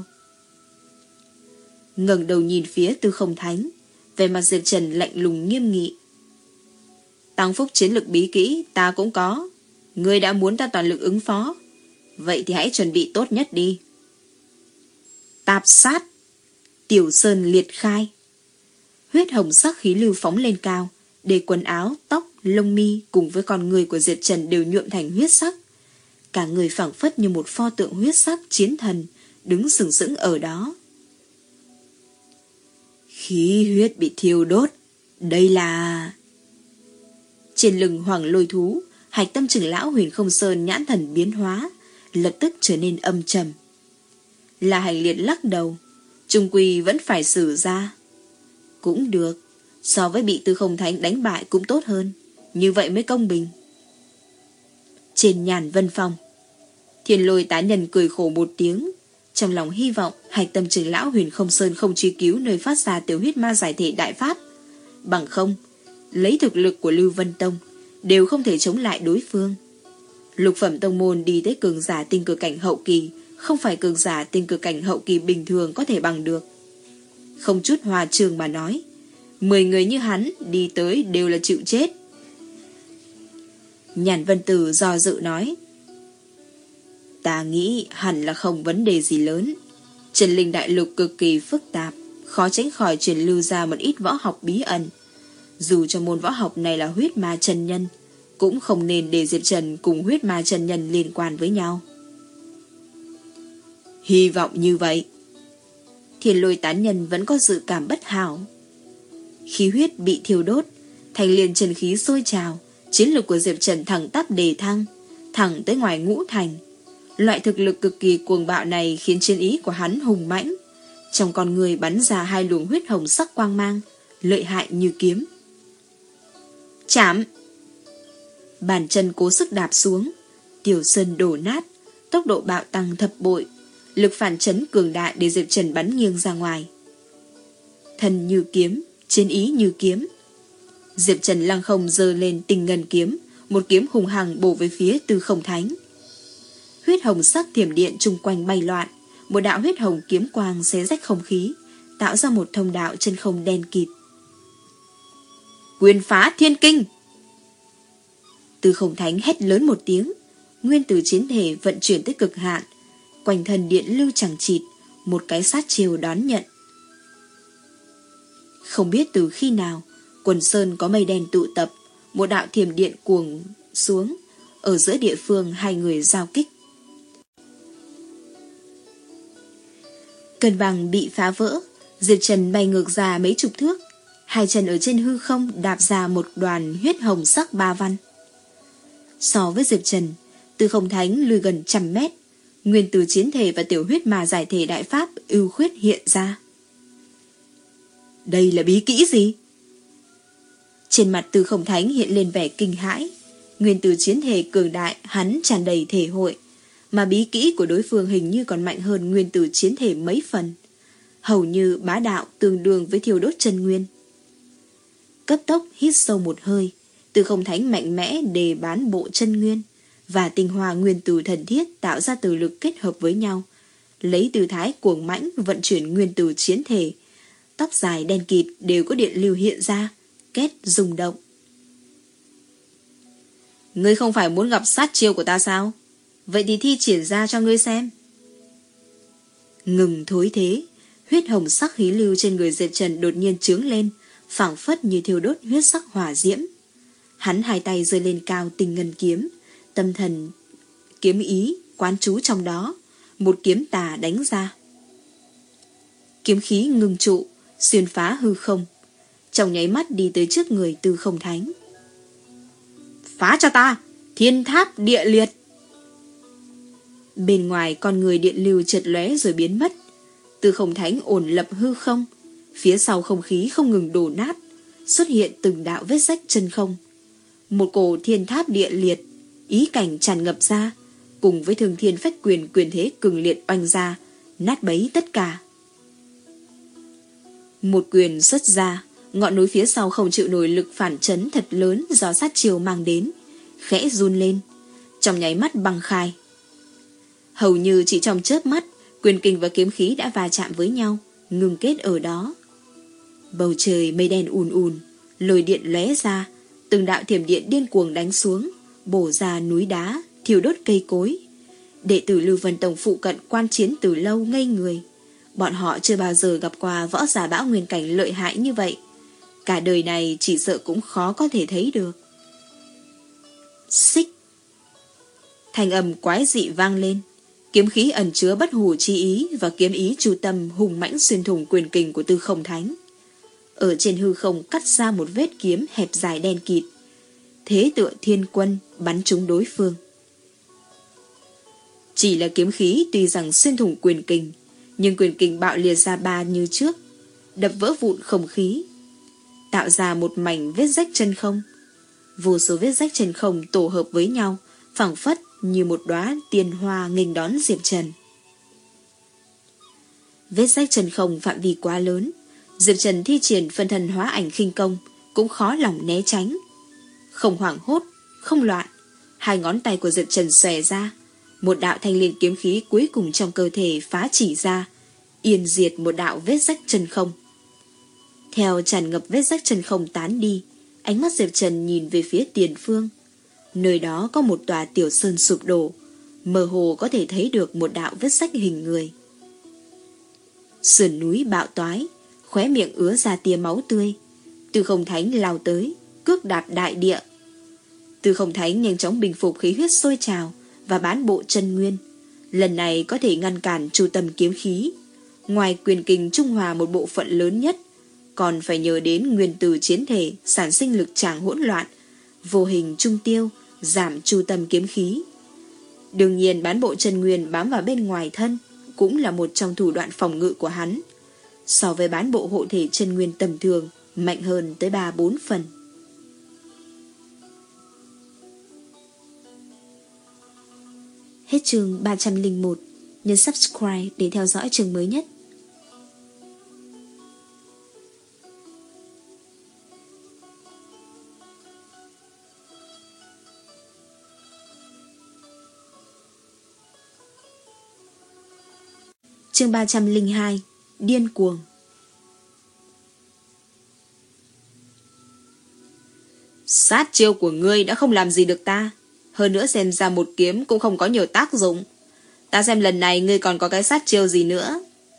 Ngẩng đầu nhìn phía Tư Không Thánh, về mặt Diệp Trần lạnh lùng nghiêm nghị. Tăng phúc chiến lực bí kỹ ta cũng có, ngươi đã muốn ta toàn lực ứng phó, vậy thì hãy chuẩn bị tốt nhất đi. Tạp sát, tiểu sơn liệt khai. Huyết hồng sắc khí lưu phóng lên cao, để quần áo, tóc, lông mi cùng với con người của Diệp Trần đều nhuộm thành huyết sắc. Cả người phảng phất như một pho tượng huyết sắc chiến thần, đứng sừng sững ở đó. Khí huyết bị thiêu đốt, đây là... Trên lưng Hoàng Lôi Thú, hạch tâm trưởng lão Huyền Không Sơn nhãn thần biến hóa, lập tức trở nên âm trầm. La Hành Liệt lắc đầu, chung quy vẫn phải xử ra. Cũng được, so với bị Tư Không Thánh đánh bại cũng tốt hơn, như vậy mới công bình. Trên Nhàn Vân Phong, Thiên Lôi tá nhân cười khổ một tiếng, Trong lòng hy vọng Hạch Tâm trưởng lão Huyền Không Sơn không truy cứu nơi phát ra tiểu huyết ma giải thể đại pháp. Bằng không, lấy thực lực của Lưu Vân Tông đều không thể chống lại đối phương. Lục phẩm tông môn đi tới cường giả tinh cực cảnh hậu kỳ, không phải cường giả tinh cực cảnh hậu kỳ bình thường có thể bằng được. Không chút hòa trường mà nói, mười người như hắn đi tới đều là chịu chết. Nhàn Vân Tử do dự nói, ta nghĩ hẳn là không vấn đề gì lớn. Trần Linh đại lục cực kỳ phức tạp, khó tránh khỏi truyền lưu ra một ít võ học bí ẩn. Dù cho môn võ học này là huyết ma chân nhân, cũng không nên để Diệp Trần cùng huyết ma chân nhân liên quan với nhau. Hy vọng như vậy. Thiên Lôi tán nhân vẫn có dự cảm bất hảo. Khí huyết bị thiêu đốt, thành liền chân khí sôi trào, chiến lược của Diệp Trần thẳng tắp đề thăng, thẳng tới ngoài ngũ thành. Loại thực lực cực kỳ cuồng bạo này khiến chiến ý của hắn hùng mãnh, trong con người bắn ra hai luồng huyết hồng sắc quang mang, lợi hại như kiếm. Chạm! Bàn chân cố sức đạp xuống, tiểu sơn đổ nát, tốc độ bạo tăng thập bội, lực phản chấn cường đại để Diệp Trần bắn nghiêng ra ngoài. Thân như kiếm, chiến ý như kiếm. Diệp Trần lăng không giơ lên Tinh Ngân kiếm, một kiếm hùng hằng bổ về phía Tư Không Thánh. Huyết hồng sắc thiểm điện chung quanh bay loạn, một đạo huyết hồng kiếm quang xé rách không khí, tạo ra một thông đạo chân không đen kịt. Quyền phá thiên kinh! Tư Không Thánh hét lớn một tiếng, nguyên tử chiến thể vận chuyển tới cực hạn, quanh thân điện lưu chẳng chịt, một cái sát chiều đón nhận. Không biết từ khi nào, quần sơn có mây đen tụ tập, một đạo thiểm điện cuồng xuống, ở giữa địa phương hai người giao kích. Cân bằng bị phá vỡ, Diệp Trần bay ngược ra mấy chục thước, hai chân ở trên hư không đạp ra một đoàn huyết hồng sắc ba văn. So với Diệp Trần, Tư Không Thánh lùi gần trăm mét, nguyên tử chiến thể và tiểu huyết ma giải thể đại pháp ưu khuyết hiện ra. Đây là bí kỹ gì? Trên mặt Tư Không Thánh hiện lên vẻ kinh hãi. Nguyên tử chiến thể cường đại hắn tràn đầy thể hội, mà bí kỹ của đối phương hình như còn mạnh hơn nguyên tử chiến thể mấy phần, hầu như bá đạo tương đương với thiêu đốt chân nguyên. Cấp tốc hít sâu một hơi, Tư Không Thánh mạnh mẽ đề bán bộ chân nguyên và tinh hoa nguyên tử thần thiết tạo ra từ lực kết hợp với nhau, lấy tư thái cuồng mãnh vận chuyển nguyên tử chiến thể. Tóc dài đen kịt đều có điện lưu hiện ra, kết rung động. Ngươi không phải muốn gặp sát chiêu của ta sao? Vậy thì thi triển ra cho ngươi xem. Ngừng thối thế, huyết hồng sắc khí lưu trên người Diệp Trần đột nhiên trướng lên, phảng phất như thiêu đốt huyết sắc hỏa diễm. Hắn hai tay giơ lên cao Tinh Ngân kiếm, tâm thần kiếm ý quán trú trong đó, một kiếm tà đánh ra. Kiếm khí ngừng trụ, xuyên phá hư không, trong nháy mắt đi tới trước người Tư Không Thánh. Phá cho ta, thiên tháp địa liệt! Bên ngoài con người điện lưu chợt lóe rồi biến mất. Tư Không Thánh ổn lập hư không, phía sau không khí không ngừng đổ nát, xuất hiện từng đạo vết rách chân không. Một cổ thiên tháp địa liệt, ý cảnh tràn ngập ra, cùng với Thương Thiên Phách Quyền quyền thế cường liệt oanh ra, nát bấy tất cả. Một quyền xuất ra, ngọn núi phía sau không chịu nổi lực phản chấn thật lớn do sát chiều mang đến, khẽ run lên, trong nháy mắt băng khai. Hầu như chỉ trong chớp mắt, quyền kình và kiếm khí đã va chạm với nhau, ngừng kết ở đó. Bầu trời mây đen ùn ùn, lôi điện lóe ra, từng đạo thiểm điện điên cuồng đánh xuống, bổ ra núi đá, thiêu đốt cây cối. Đệ tử Lưu Vân Tông phụ cận quan chiến từ lâu ngây người. Bọn họ chưa bao giờ gặp qua võ giả bão nguyên cảnh lợi hại như vậy. Cả đời này chỉ sợ cũng khó có thể thấy được. Xích! Thanh âm quái dị vang lên. Kiếm khí ẩn chứa bất hủ chi ý và kiếm ý chu tâm hùng mãnh xuyên thủng quyền kình của Tư Không Thánh. Ở trên hư không cắt ra một vết kiếm hẹp dài đen kịt. Thế tựa thiên quân bắn trúng đối phương. Chỉ là kiếm khí tuy rằng xuyên thủng quyền kình, nhưng quyền kình bạo liệt ra ba như trước, đập vỡ vụn không khí, tạo ra một mảnh vết rách chân không. Vô số vết rách chân không tổ hợp với nhau, phảng phất như một đóa tiên hoa nghênh đón Diệp Trần. Vết rách chân không phạm vi quá lớn, Diệp Trần thi triển phân thân hóa ảnh khinh công cũng khó lòng né tránh. Không hoảng hốt, không loạn, hai ngón tay của Diệp Trần xòe ra, một đạo thanh liên kiếm khí cuối cùng trong cơ thể phá chỉ ra, yên diệt một đạo vết rách chân không. Theo tràn ngập vết rách chân không tán đi, ánh mắt Diệp Trần nhìn về phía tiền phương. Nơi đó có một tòa tiểu sơn sụp đổ, mơ hồ có thể thấy được một đạo vết rách hình người. Sườn núi bạo toái, khóe miệng ứa ra tia máu tươi. Tư Không Thánh lao tới, cước đạp đại địa. Tư Không Thánh nhanh chóng bình phục khí huyết sôi trào và bán bộ chân nguyên. Lần này có thể ngăn cản chu tâm kiếm khí. Ngoài quyền kình trung hòa một bộ phận lớn nhất, còn phải nhờ đến nguyên tử chiến thể sản sinh lực tràng hỗn loạn, vô hình trung tiêu, giảm chu tâm kiếm khí. Đương nhiên bán bộ chân nguyên bám vào bên ngoài thân cũng là một trong thủ đoạn phòng ngự của hắn. So với bán bộ hộ thể chân nguyên tầm thường, mạnh hơn tới ba bốn phần. Hết chương ba trăm lẻ một. Nhấn subscribe để theo dõi chương mới nhất. Chương ba trăm lẻ hai. Điên cuồng. Sát chiêu của ngươi đã không làm gì được ta. Hơn nữa xem ra một kiếm cũng không có nhiều tác dụng. Ta xem lần này ngươi còn có cái sát chiêu gì nữa.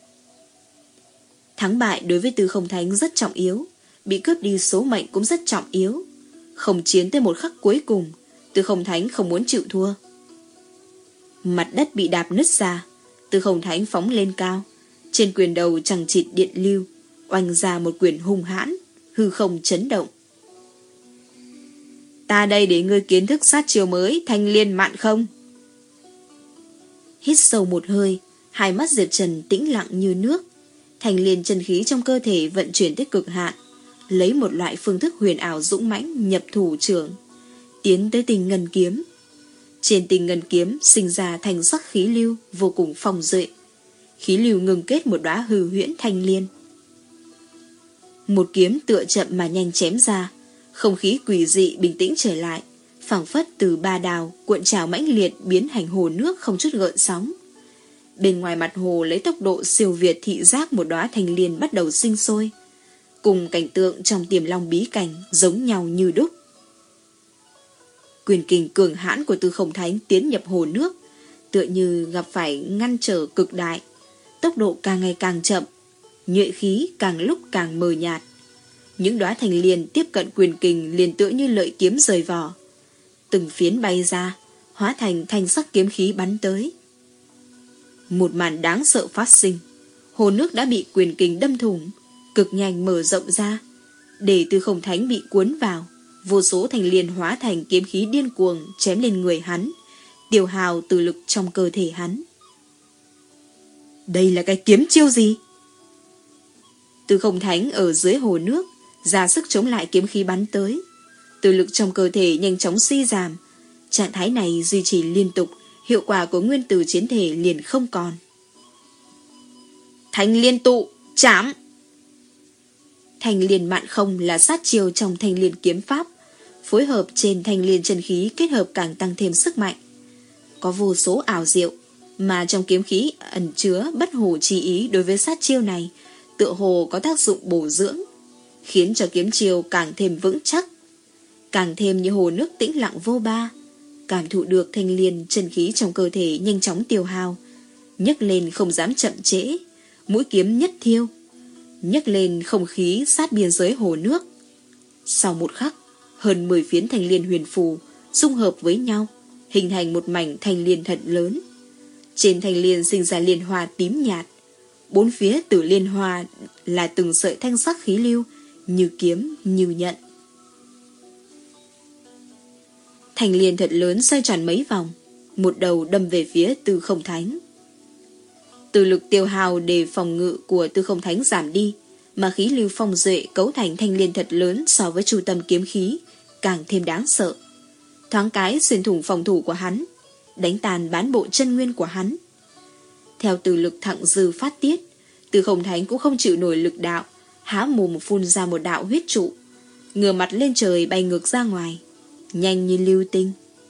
Thắng bại đối với Tư Không Thánh rất trọng yếu. Bị cướp đi số mệnh cũng rất trọng yếu. Không chiến tới một khắc cuối cùng, Tư Không Thánh không muốn chịu thua. Mặt đất bị đạp nứt ra, Tư Không Thánh phóng lên cao. Trên quyền đầu chằng chịt điện lưu, oanh ra một quyền hung hãn, hư không chấn động. Ta đây để ngươi kiến thức sát chiêu mới thanh liên mạn không. Hít sâu một hơi, hai mắt Diệp Trần tĩnh lặng như nước. Thanh liên chân khí trong cơ thể vận chuyển tới cực hạn, lấy một loại phương thức huyền ảo dũng mãnh nhập thủ trưởng, tiến tới Tình Ngân Kiếm. Trên Tình Ngân Kiếm sinh ra thành sắc khí lưu vô cùng phong duệ. Khí lưu ngừng kết một đóa hư huyễn thanh liên. Một kiếm tựa chậm mà nhanh chém ra, không khí quỷ dị bình tĩnh trở lại, phảng phất từ ba đào cuộn trào mãnh liệt biến thành hồ nước không chút gợn sóng. Bên ngoài mặt hồ lấy tốc độ siêu việt thị giác một đóa thanh liên bắt đầu sinh sôi, cùng cảnh tượng trong Tiềm Long bí cảnh giống nhau như đúc. Quyền kình cường hãn của Tư Không Thánh tiến nhập hồ nước, tựa như gặp phải ngăn trở cực đại, tốc độ càng ngày càng chậm, nhuệ khí càng lúc càng mờ nhạt. Những đóa thanh liên tiếp cận quyền kình liền tựa như lợi kiếm rời vỏ, từng phiến bay ra, hóa thành thanh sắc kiếm khí bắn tới. Một màn đáng sợ phát sinh, hồ nước đã bị quyền kình đâm thủng, cực nhanh mở rộng ra, để Tư Không Thánh bị cuốn vào. Vô số thanh liên hóa thành kiếm khí điên cuồng chém lên người hắn, tiêu hào từ lực trong cơ thể hắn. Đây là cái kiếm chiêu gì? Tư Không Thánh ở dưới hồ nước ra sức chống lại kiếm khí bắn tới. Từ lực trong cơ thể nhanh chóng suy giảm. Trạng thái này duy trì liên tục, hiệu quả của nguyên tử chiến thể liền không còn. Thanh liên tụ, chạm! Thanh liên mạn không là sát chiêu trong thanh liên kiếm pháp, phối hợp trên thanh liên chân khí kết hợp càng tăng thêm sức mạnh. Có vô số ảo diệu, mà trong kiếm khí ẩn chứa bất hủ chi ý đối với sát chiêu này, tựa hồ có tác dụng bổ dưỡng, khiến cho kiếm chiêu càng thêm vững chắc, càng thêm như hồ nước tĩnh lặng vô ba. Cảm thụ được thanh liên chân khí trong cơ thể nhanh chóng tiêu hao, nhấc lên không dám chậm trễ, mũi kiếm nhất thiêu, nhấc lên không khí sát biên giới hồ nước. Sau một khắc, hơn mười phiến thanh liên huyền phù dung hợp với nhau, hình thành một mảnh thanh liên thật lớn. Trên thanh liên sinh ra liên hoa tím nhạt, bốn phía từ liên hoa là từng sợi thanh sắc khí lưu, như kiếm như nhận. Thanh liên thật lớn xoay tròn mấy vòng, một đầu đâm về phía Tư Không Thánh. Từ lực tiêu hao để phòng ngự của Tư Không Thánh giảm đi, mà khí lưu phong duệ cấu thành thanh liên thật lớn so với trung tâm kiếm khí càng thêm đáng sợ. Thoáng cái xuyên thủng phòng thủ của hắn, đánh tàn bán bộ chân nguyên của hắn. Theo từ lực thặng dư phát tiết, Từ Không Thánh cũng không chịu nổi lực đạo, há mồm phun ra một đạo huyết trụ, ngửa mặt lên trời bay ngược ra ngoài, nhanh như lưu tinh.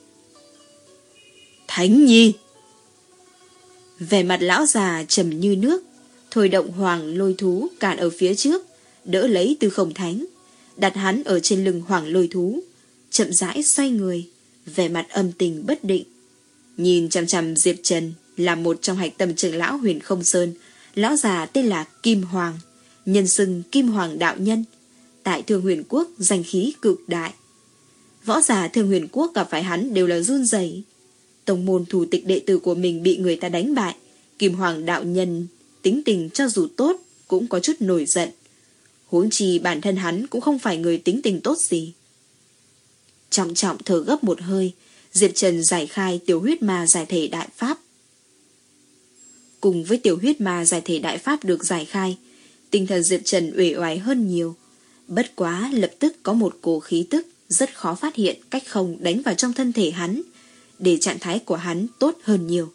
Thánh Nhi! Vẻ mặt lão già trầm như nước, thôi động hoàng lôi thú cản ở phía trước, đỡ lấy Từ Không Thánh, đặt hắn ở trên lưng hoàng lôi thú, chậm rãi xoay người, vẻ mặt âm tình bất định, nhìn chằm chằm Diệp Trần là một trong hạch tâm trưởng lão Huyền Không Sơn. Lão già tên là Kim Hoàng, nhân xưng Kim Hoàng đạo nhân, tại Thương Huyền Quốc danh khí cực đại. Võ giả Thương Huyền Quốc gặp phải hắn đều là run rẩy. Tông môn thủ tịch đệ tử của mình bị người ta đánh bại, Kim Hoàng đạo nhân tính tình cho dù tốt cũng có chút nổi giận. Huống chi bản thân hắn cũng không phải người tính tình tốt gì. Trọng trọng thở gấp một hơi, Diệp Trần giải khai tiểu huyết ma giải thể đại pháp. Cùng với tiểu huyết ma giải thể đại pháp được giải khai, tinh thần Diệp Trần uể oải hơn nhiều. Bất quá lập tức có một cổ khí tức rất khó phát hiện cách không đánh vào trong thân thể hắn, để trạng thái của hắn tốt hơn nhiều.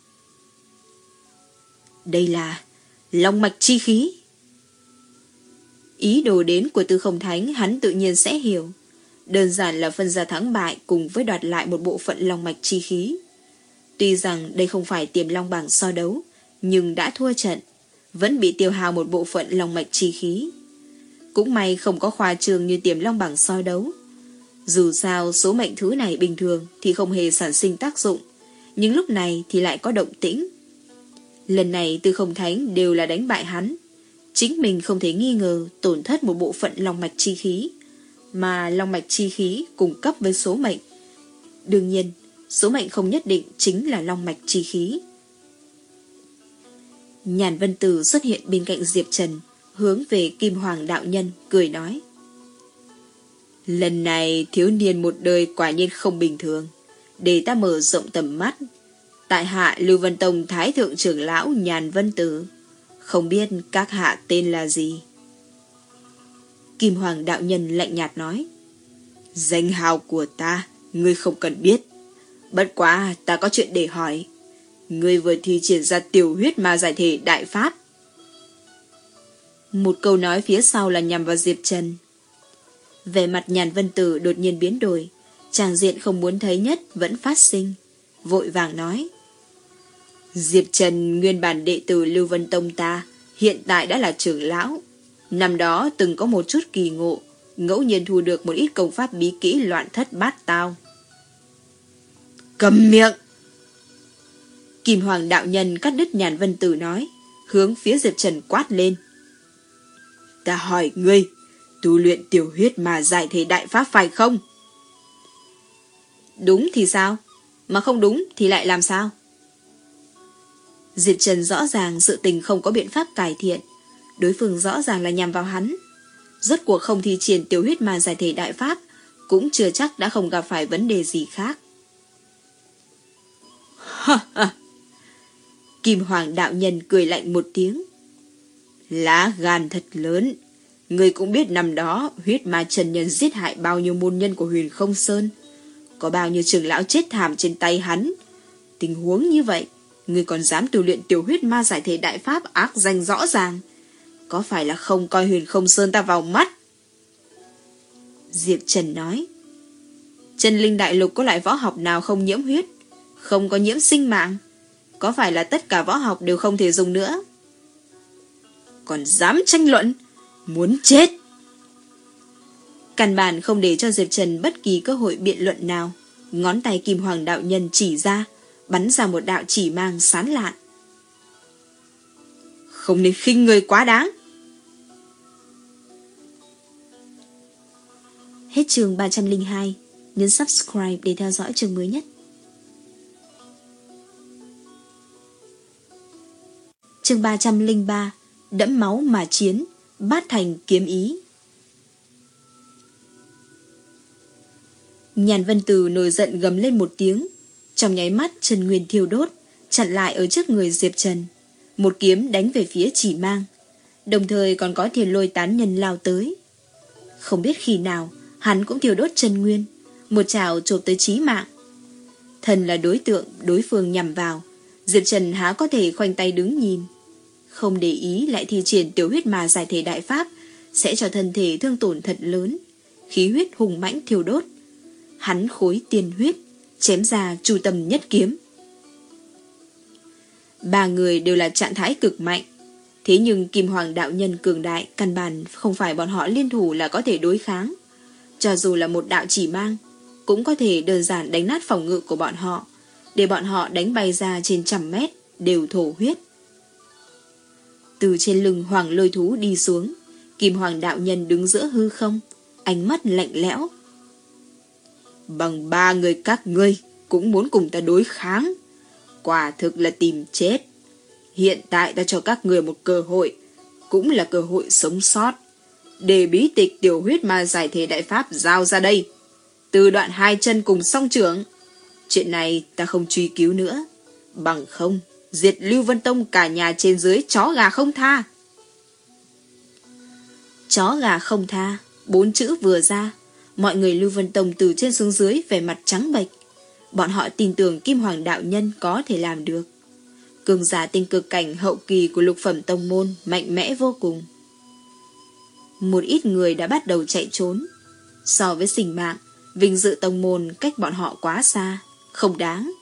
Đây là long mạch chi khí. Ý đồ đến của Từ Không Thánh hắn tự nhiên sẽ hiểu. Đơn giản là phân ra thắng bại cùng với đoạt lại một bộ phận long mạch chi khí. Tuy rằng đây không phải tiềm long bảng so đấu, nhưng đã thua trận, vẫn bị tiêu hao một bộ phận long mạch chi khí. Cũng may không có khoa trương như tiềm long bảng so đấu. Dù sao số mệnh thứ này bình thường thì không hề sản sinh tác dụng, nhưng lúc này thì lại có động tĩnh. Lần này Từ Không Thánh đều là đánh bại hắn, chính mình không thể nghi ngờ tổn thất một bộ phận long mạch chi khí, mà long mạch chi khí cung cấp với số mệnh. Đương nhiên, số mệnh không nhất định chính là long mạch chi khí. Nhàn Vân Tử xuất hiện bên cạnh Diệp Trần, hướng về Kim Hoàng đạo nhân, cười nói: Lần này thiếu niên một đời quả nhiên không bình thường, để ta mở rộng tầm mắt. Tại hạ Lưu Vân Tông Thái Thượng trưởng lão Nhàn Vân Tử, không biết các hạ tên là gì? Kim Hoàng đạo nhân lạnh nhạt nói: Danh hào của ta, ngươi không cần biết. Bất quá ta có chuyện để hỏi. Ngươi vừa thi triển ra tiểu huyết ma giải thể đại pháp. Một câu nói phía sau là nhằm vào Diệp Trần. Vẻ mặt Nhàn Vân Tử đột nhiên biến đổi, tràng diện không muốn thấy nhất vẫn phát sinh, vội vàng nói: Diệp Trần nguyên bản đệ tử Lưu Vân Tông ta, hiện tại đã là trưởng lão. Năm đó từng có một chút kỳ ngộ, ngẫu nhiên thu được một ít công pháp bí kỹ loạn thất bát tao. Cầm miệng! Kim Hoàng đạo nhân cắt đứt Nhàn Vân Tử nói, hướng phía Diệp Trần quát lên: Ta hỏi ngươi, tu luyện tiểu huyết mà giải thể đại pháp phải không? Đúng thì sao? Mà không đúng thì lại làm sao? Diệp Trần rõ ràng sự tình không có biện pháp cải thiện, đối phương rõ ràng là nhằm vào hắn. Rốt cuộc không thi triển tiểu huyết mà giải thể đại pháp, cũng chưa chắc đã không gặp phải vấn đề gì khác. Kim Hoàng đạo nhân cười lạnh một tiếng: Lá gan thật lớn. Ngươi cũng biết năm đó huyết ma chân nhân giết hại bao nhiêu môn nhân của Huyền Không Sơn, có bao nhiêu trưởng lão chết thảm trên tay hắn. Tình huống như vậy, ngươi còn dám tu luyện tiểu huyết ma giải thể đại pháp, ác danh rõ ràng. Có phải là không coi Huyền Không Sơn ta vào mắt? Diệp Trần nói: Chân linh đại lục có loại võ học nào không nhiễm huyết, không có nhiễm sinh mạng? Có phải là tất cả võ học đều không thể dùng nữa? Còn dám tranh luận, muốn chết! Căn bản không để cho Diệp Trần bất kỳ cơ hội biện luận nào, ngón tay Kim Hoàng đạo nhân chỉ ra, bắn ra một đạo chỉ mang sán lạn. Không nên khinh người quá đáng. Hết chương ba trăm lẻ hai, nhấn subscribe để theo dõi chương mới nhất. Chương ba trăm lẻ ba, đẫm máu mà chiến, bát thành kiếm ý. Nhàn Vân Tử nổi giận gầm lên một tiếng, trong nháy mắt chân nguyên thiêu đốt, chặn lại ở trước người Diệp Trần, một kiếm đánh về phía chỉ mang, đồng thời còn có Thiên Lôi tán nhân lao tới. Không biết khi nào hắn cũng thiêu đốt chân nguyên, một chảo chộp tới chí mạng. Thần là đối tượng đối phương nhằm vào, Diệp Trần há có thể khoanh tay đứng nhìn. không để ý lại thi triển tiểu huyết ma giải thể đại pháp, sẽ cho thân thể thương tổn thật lớn, khí huyết hùng mãnh thiêu đốt. Hắn khối tiên huyết, chém ra chu tâm nhất kiếm. Ba người đều là trạng thái cực mạnh, thế nhưng Kim Hoàng đạo nhân cường đại, căn bản không phải bọn họ liên thủ là có thể đối kháng. Cho dù là một đạo chỉ mang, cũng có thể đơn giản đánh nát phòng ngự của bọn họ, để bọn họ đánh bay ra trên trăm mét, đều thổ huyết. Từ trên lưng Hoàng Lôi thú đi xuống, Kim Hoàng đạo nhân đứng giữa hư không, ánh mắt lạnh lẽo. Bằng ba người các ngươi cũng muốn cùng ta đối kháng, quả thực là tìm chết. Hiện tại ta cho các người một cơ hội, cũng là cơ hội sống sót, để bí tịch tiểu huyết ma giải thể đại pháp giao ra đây. Từ đoạn hai chân cùng song trưởng, chuyện này ta không truy cứu nữa, bằng không diệt Lưu Vân Tông cả nhà trên dưới chó gà không tha. Chó gà không tha, bốn chữ vừa ra, mọi người Lưu Vân Tông từ trên xuống dưới vẻ mặt trắng bệch. Bọn họ tin tưởng Kim Hoàng đạo nhân có thể làm được. Cường giả tinh cực cảnh hậu kỳ của lục phẩm tông môn mạnh mẽ vô cùng. Một ít người đã bắt đầu chạy trốn. So với sinh mạng, vinh dự tông môn cách bọn họ quá xa, không đáng.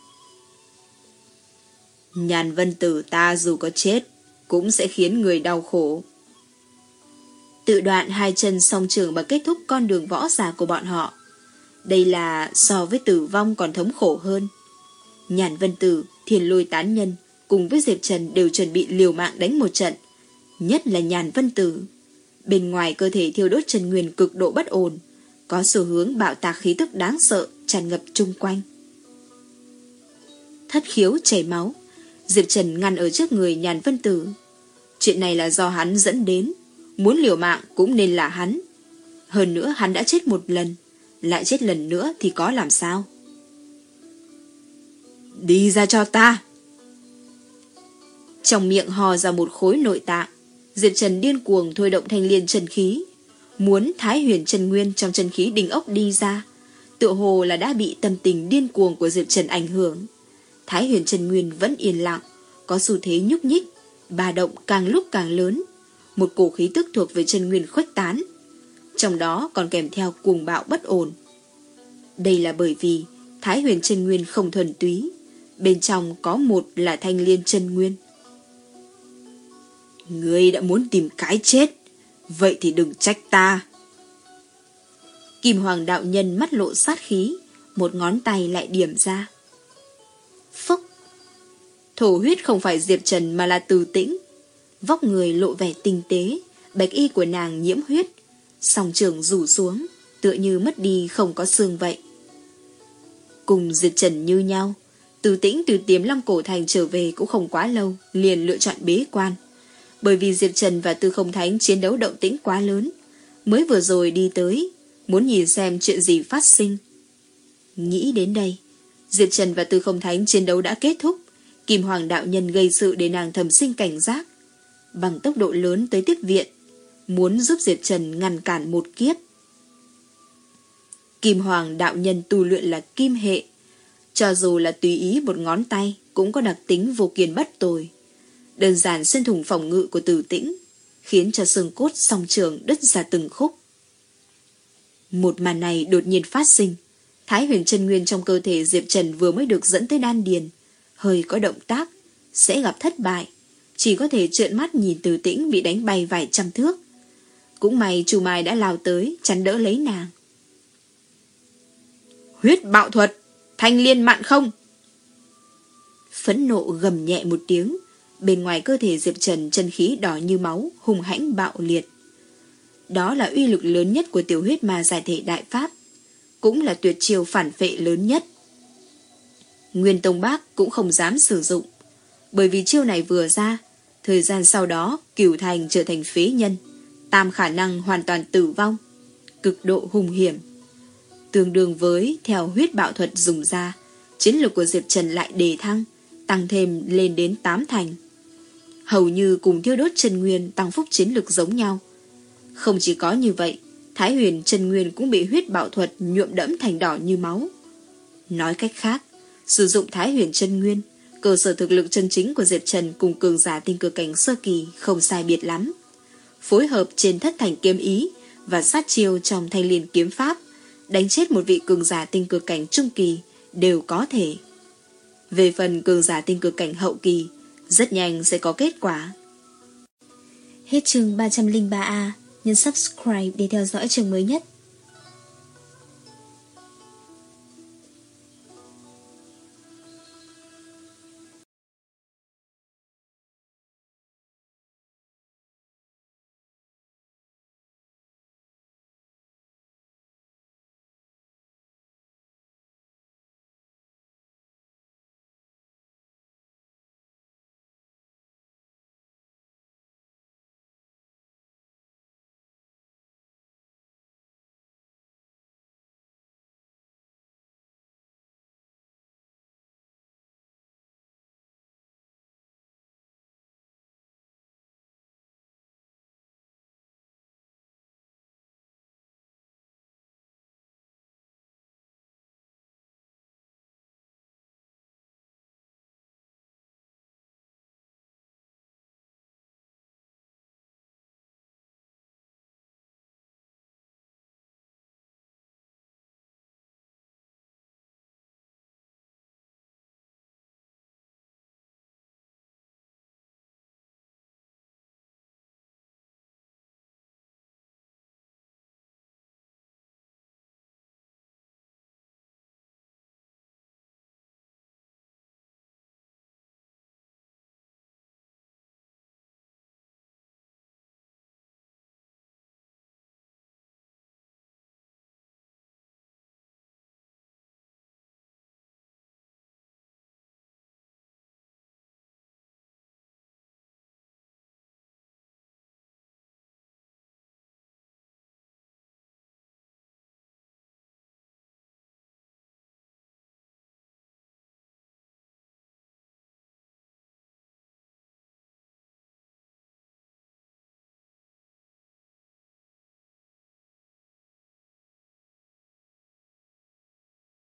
Nhàn Vân Tử ta dù có chết, cũng sẽ khiến người đau khổ. Tự đoạn hai chân song trường và kết thúc con đường võ giả của bọn họ. Đây là so với tử vong còn thống khổ hơn. Nhàn Vân Tử, Thiên Lôi tán nhân cùng với Diệp Trần đều chuẩn bị liều mạng đánh một trận. Nhất là Nhàn Vân Tử, bên ngoài cơ thể thiêu đốt chân nguyên cực độ bất ổn, có xu hướng bạo tạc khí tức đáng sợ tràn ngập chung quanh. Thất khiếu chảy máu, Diệp Trần ngăn ở trước người Nhàn Vân Tử. Chuyện này là do hắn dẫn đến, muốn liều mạng cũng nên là hắn. Hơn nữa hắn đã chết một lần, lại chết lần nữa thì có làm sao? Đi ra cho ta! Trong miệng hò ra một khối nội tạng, Diệp Trần điên cuồng thôi động thanh liên chân khí, muốn Thái Huyền chân nguyên trong chân khí đình ốc đi ra. Tựa hồ là đã bị tâm tình điên cuồng của Diệp Trần ảnh hưởng. Thái Huyền chân nguyên vẫn yên lặng, có xu thế nhúc nhích, ba động càng lúc càng lớn. Một cổ khí tức thuộc về chân nguyên khuếch tán, trong đó còn kèm theo cuồng bạo bất ổn. Đây là bởi vì Thái Huyền chân nguyên không thuần túy, bên trong có một là thanh liên chân nguyên. Ngươi đã muốn tìm cái chết, vậy thì đừng trách ta. Kim Hoàng đạo nhân mắt lộ sát khí, một ngón tay lại điểm ra. Phốc! Thổ huyết không phải Diệp Trần mà là Từ Tĩnh. Vóc người lộ vẻ tinh tế, bạch y của nàng nhiễm huyết, song trường rủ xuống, tựa như mất đi không có xương vậy. Cùng Diệp Trần như nhau, Từ Tĩnh từ Tiềm Long Cổ Thành trở về cũng không quá lâu, liền lựa chọn bế quan. Bởi vì Diệp Trần và Tư Không Thánh chiến đấu động tĩnh quá lớn, mới vừa rồi đi tới, muốn nhìn xem chuyện gì phát sinh. Nghĩ đến đây, Diệp Trần và Tư Không Thánh chiến đấu đã kết thúc, Kim Hoàng đạo nhân gây sự để nàng thầm sinh cảnh giác, bằng tốc độ lớn tới tiếp viện, muốn giúp Diệp Trần ngăn cản một kiếp. Kim Hoàng đạo nhân tu luyện là kim hệ, cho dù là tùy ý một ngón tay cũng có đặc tính vô kiên bất tồi. Đơn giản xuyên thủng phòng ngự của Từ Tĩnh, khiến cho xương cốt song trường đứt ra từng khúc. Một màn này đột nhiên phát sinh. Thái Huyền chân nguyên trong cơ thể Diệp Trần vừa mới được dẫn tới đan điền, hơi có động tác sẽ gặp thất bại, chỉ có thể trợn mắt nhìn Từ Tĩnh bị đánh bay vài trăm thước. Cũng may Chu Mai đã lao tới chắn đỡ lấy nàng. Huyết bạo thuật, thanh liên mạn không! Phẫn nộ gầm nhẹ một tiếng, bên ngoài cơ thể Diệp Trần chân khí đỏ như máu, hung hãnh bạo liệt. Đó là uy lực lớn nhất của tiểu huyết ma giải thể đại pháp, cũng là tuyệt chiêu phản phệ lớn nhất. Nguyên Tông Bác cũng không dám sử dụng, bởi vì chiêu này vừa ra, thời gian sau đó Cửu Thành trở thành phế nhân, tam khả năng hoàn toàn tử vong, cực độ hung hiểm. Tương đương với theo huyết bạo thuật dùng ra, chiến lược của Diệp Trần lại đề thăng, tăng thêm lên đến tám thành. Hầu như cùng thiêu đốt chân nguyên tăng phúc chiến lược giống nhau. Không chỉ có như vậy, Thái Huyền chân nguyên cũng bị huyết bạo thuật nhuộm đẫm thành đỏ như máu. Nói cách khác, sử dụng Thái Huyền chân nguyên Cơ sở thực lực chân chính của Diệp Trần cùng cường giả tinh cực cảnh sơ kỳ không sai biệt lắm. Phối hợp trên thất thành kiếm ý và sát chiêu trong thanh liên kiếm pháp, đánh chết một vị cường giả tinh cực cảnh trung kỳ đều có thể. Về phần cường giả tinh cực cảnh hậu kỳ, rất nhanh sẽ có kết quả. Hết chương ba trăm lẻ ba A, nhấn subscribe để theo dõi chương mới nhất.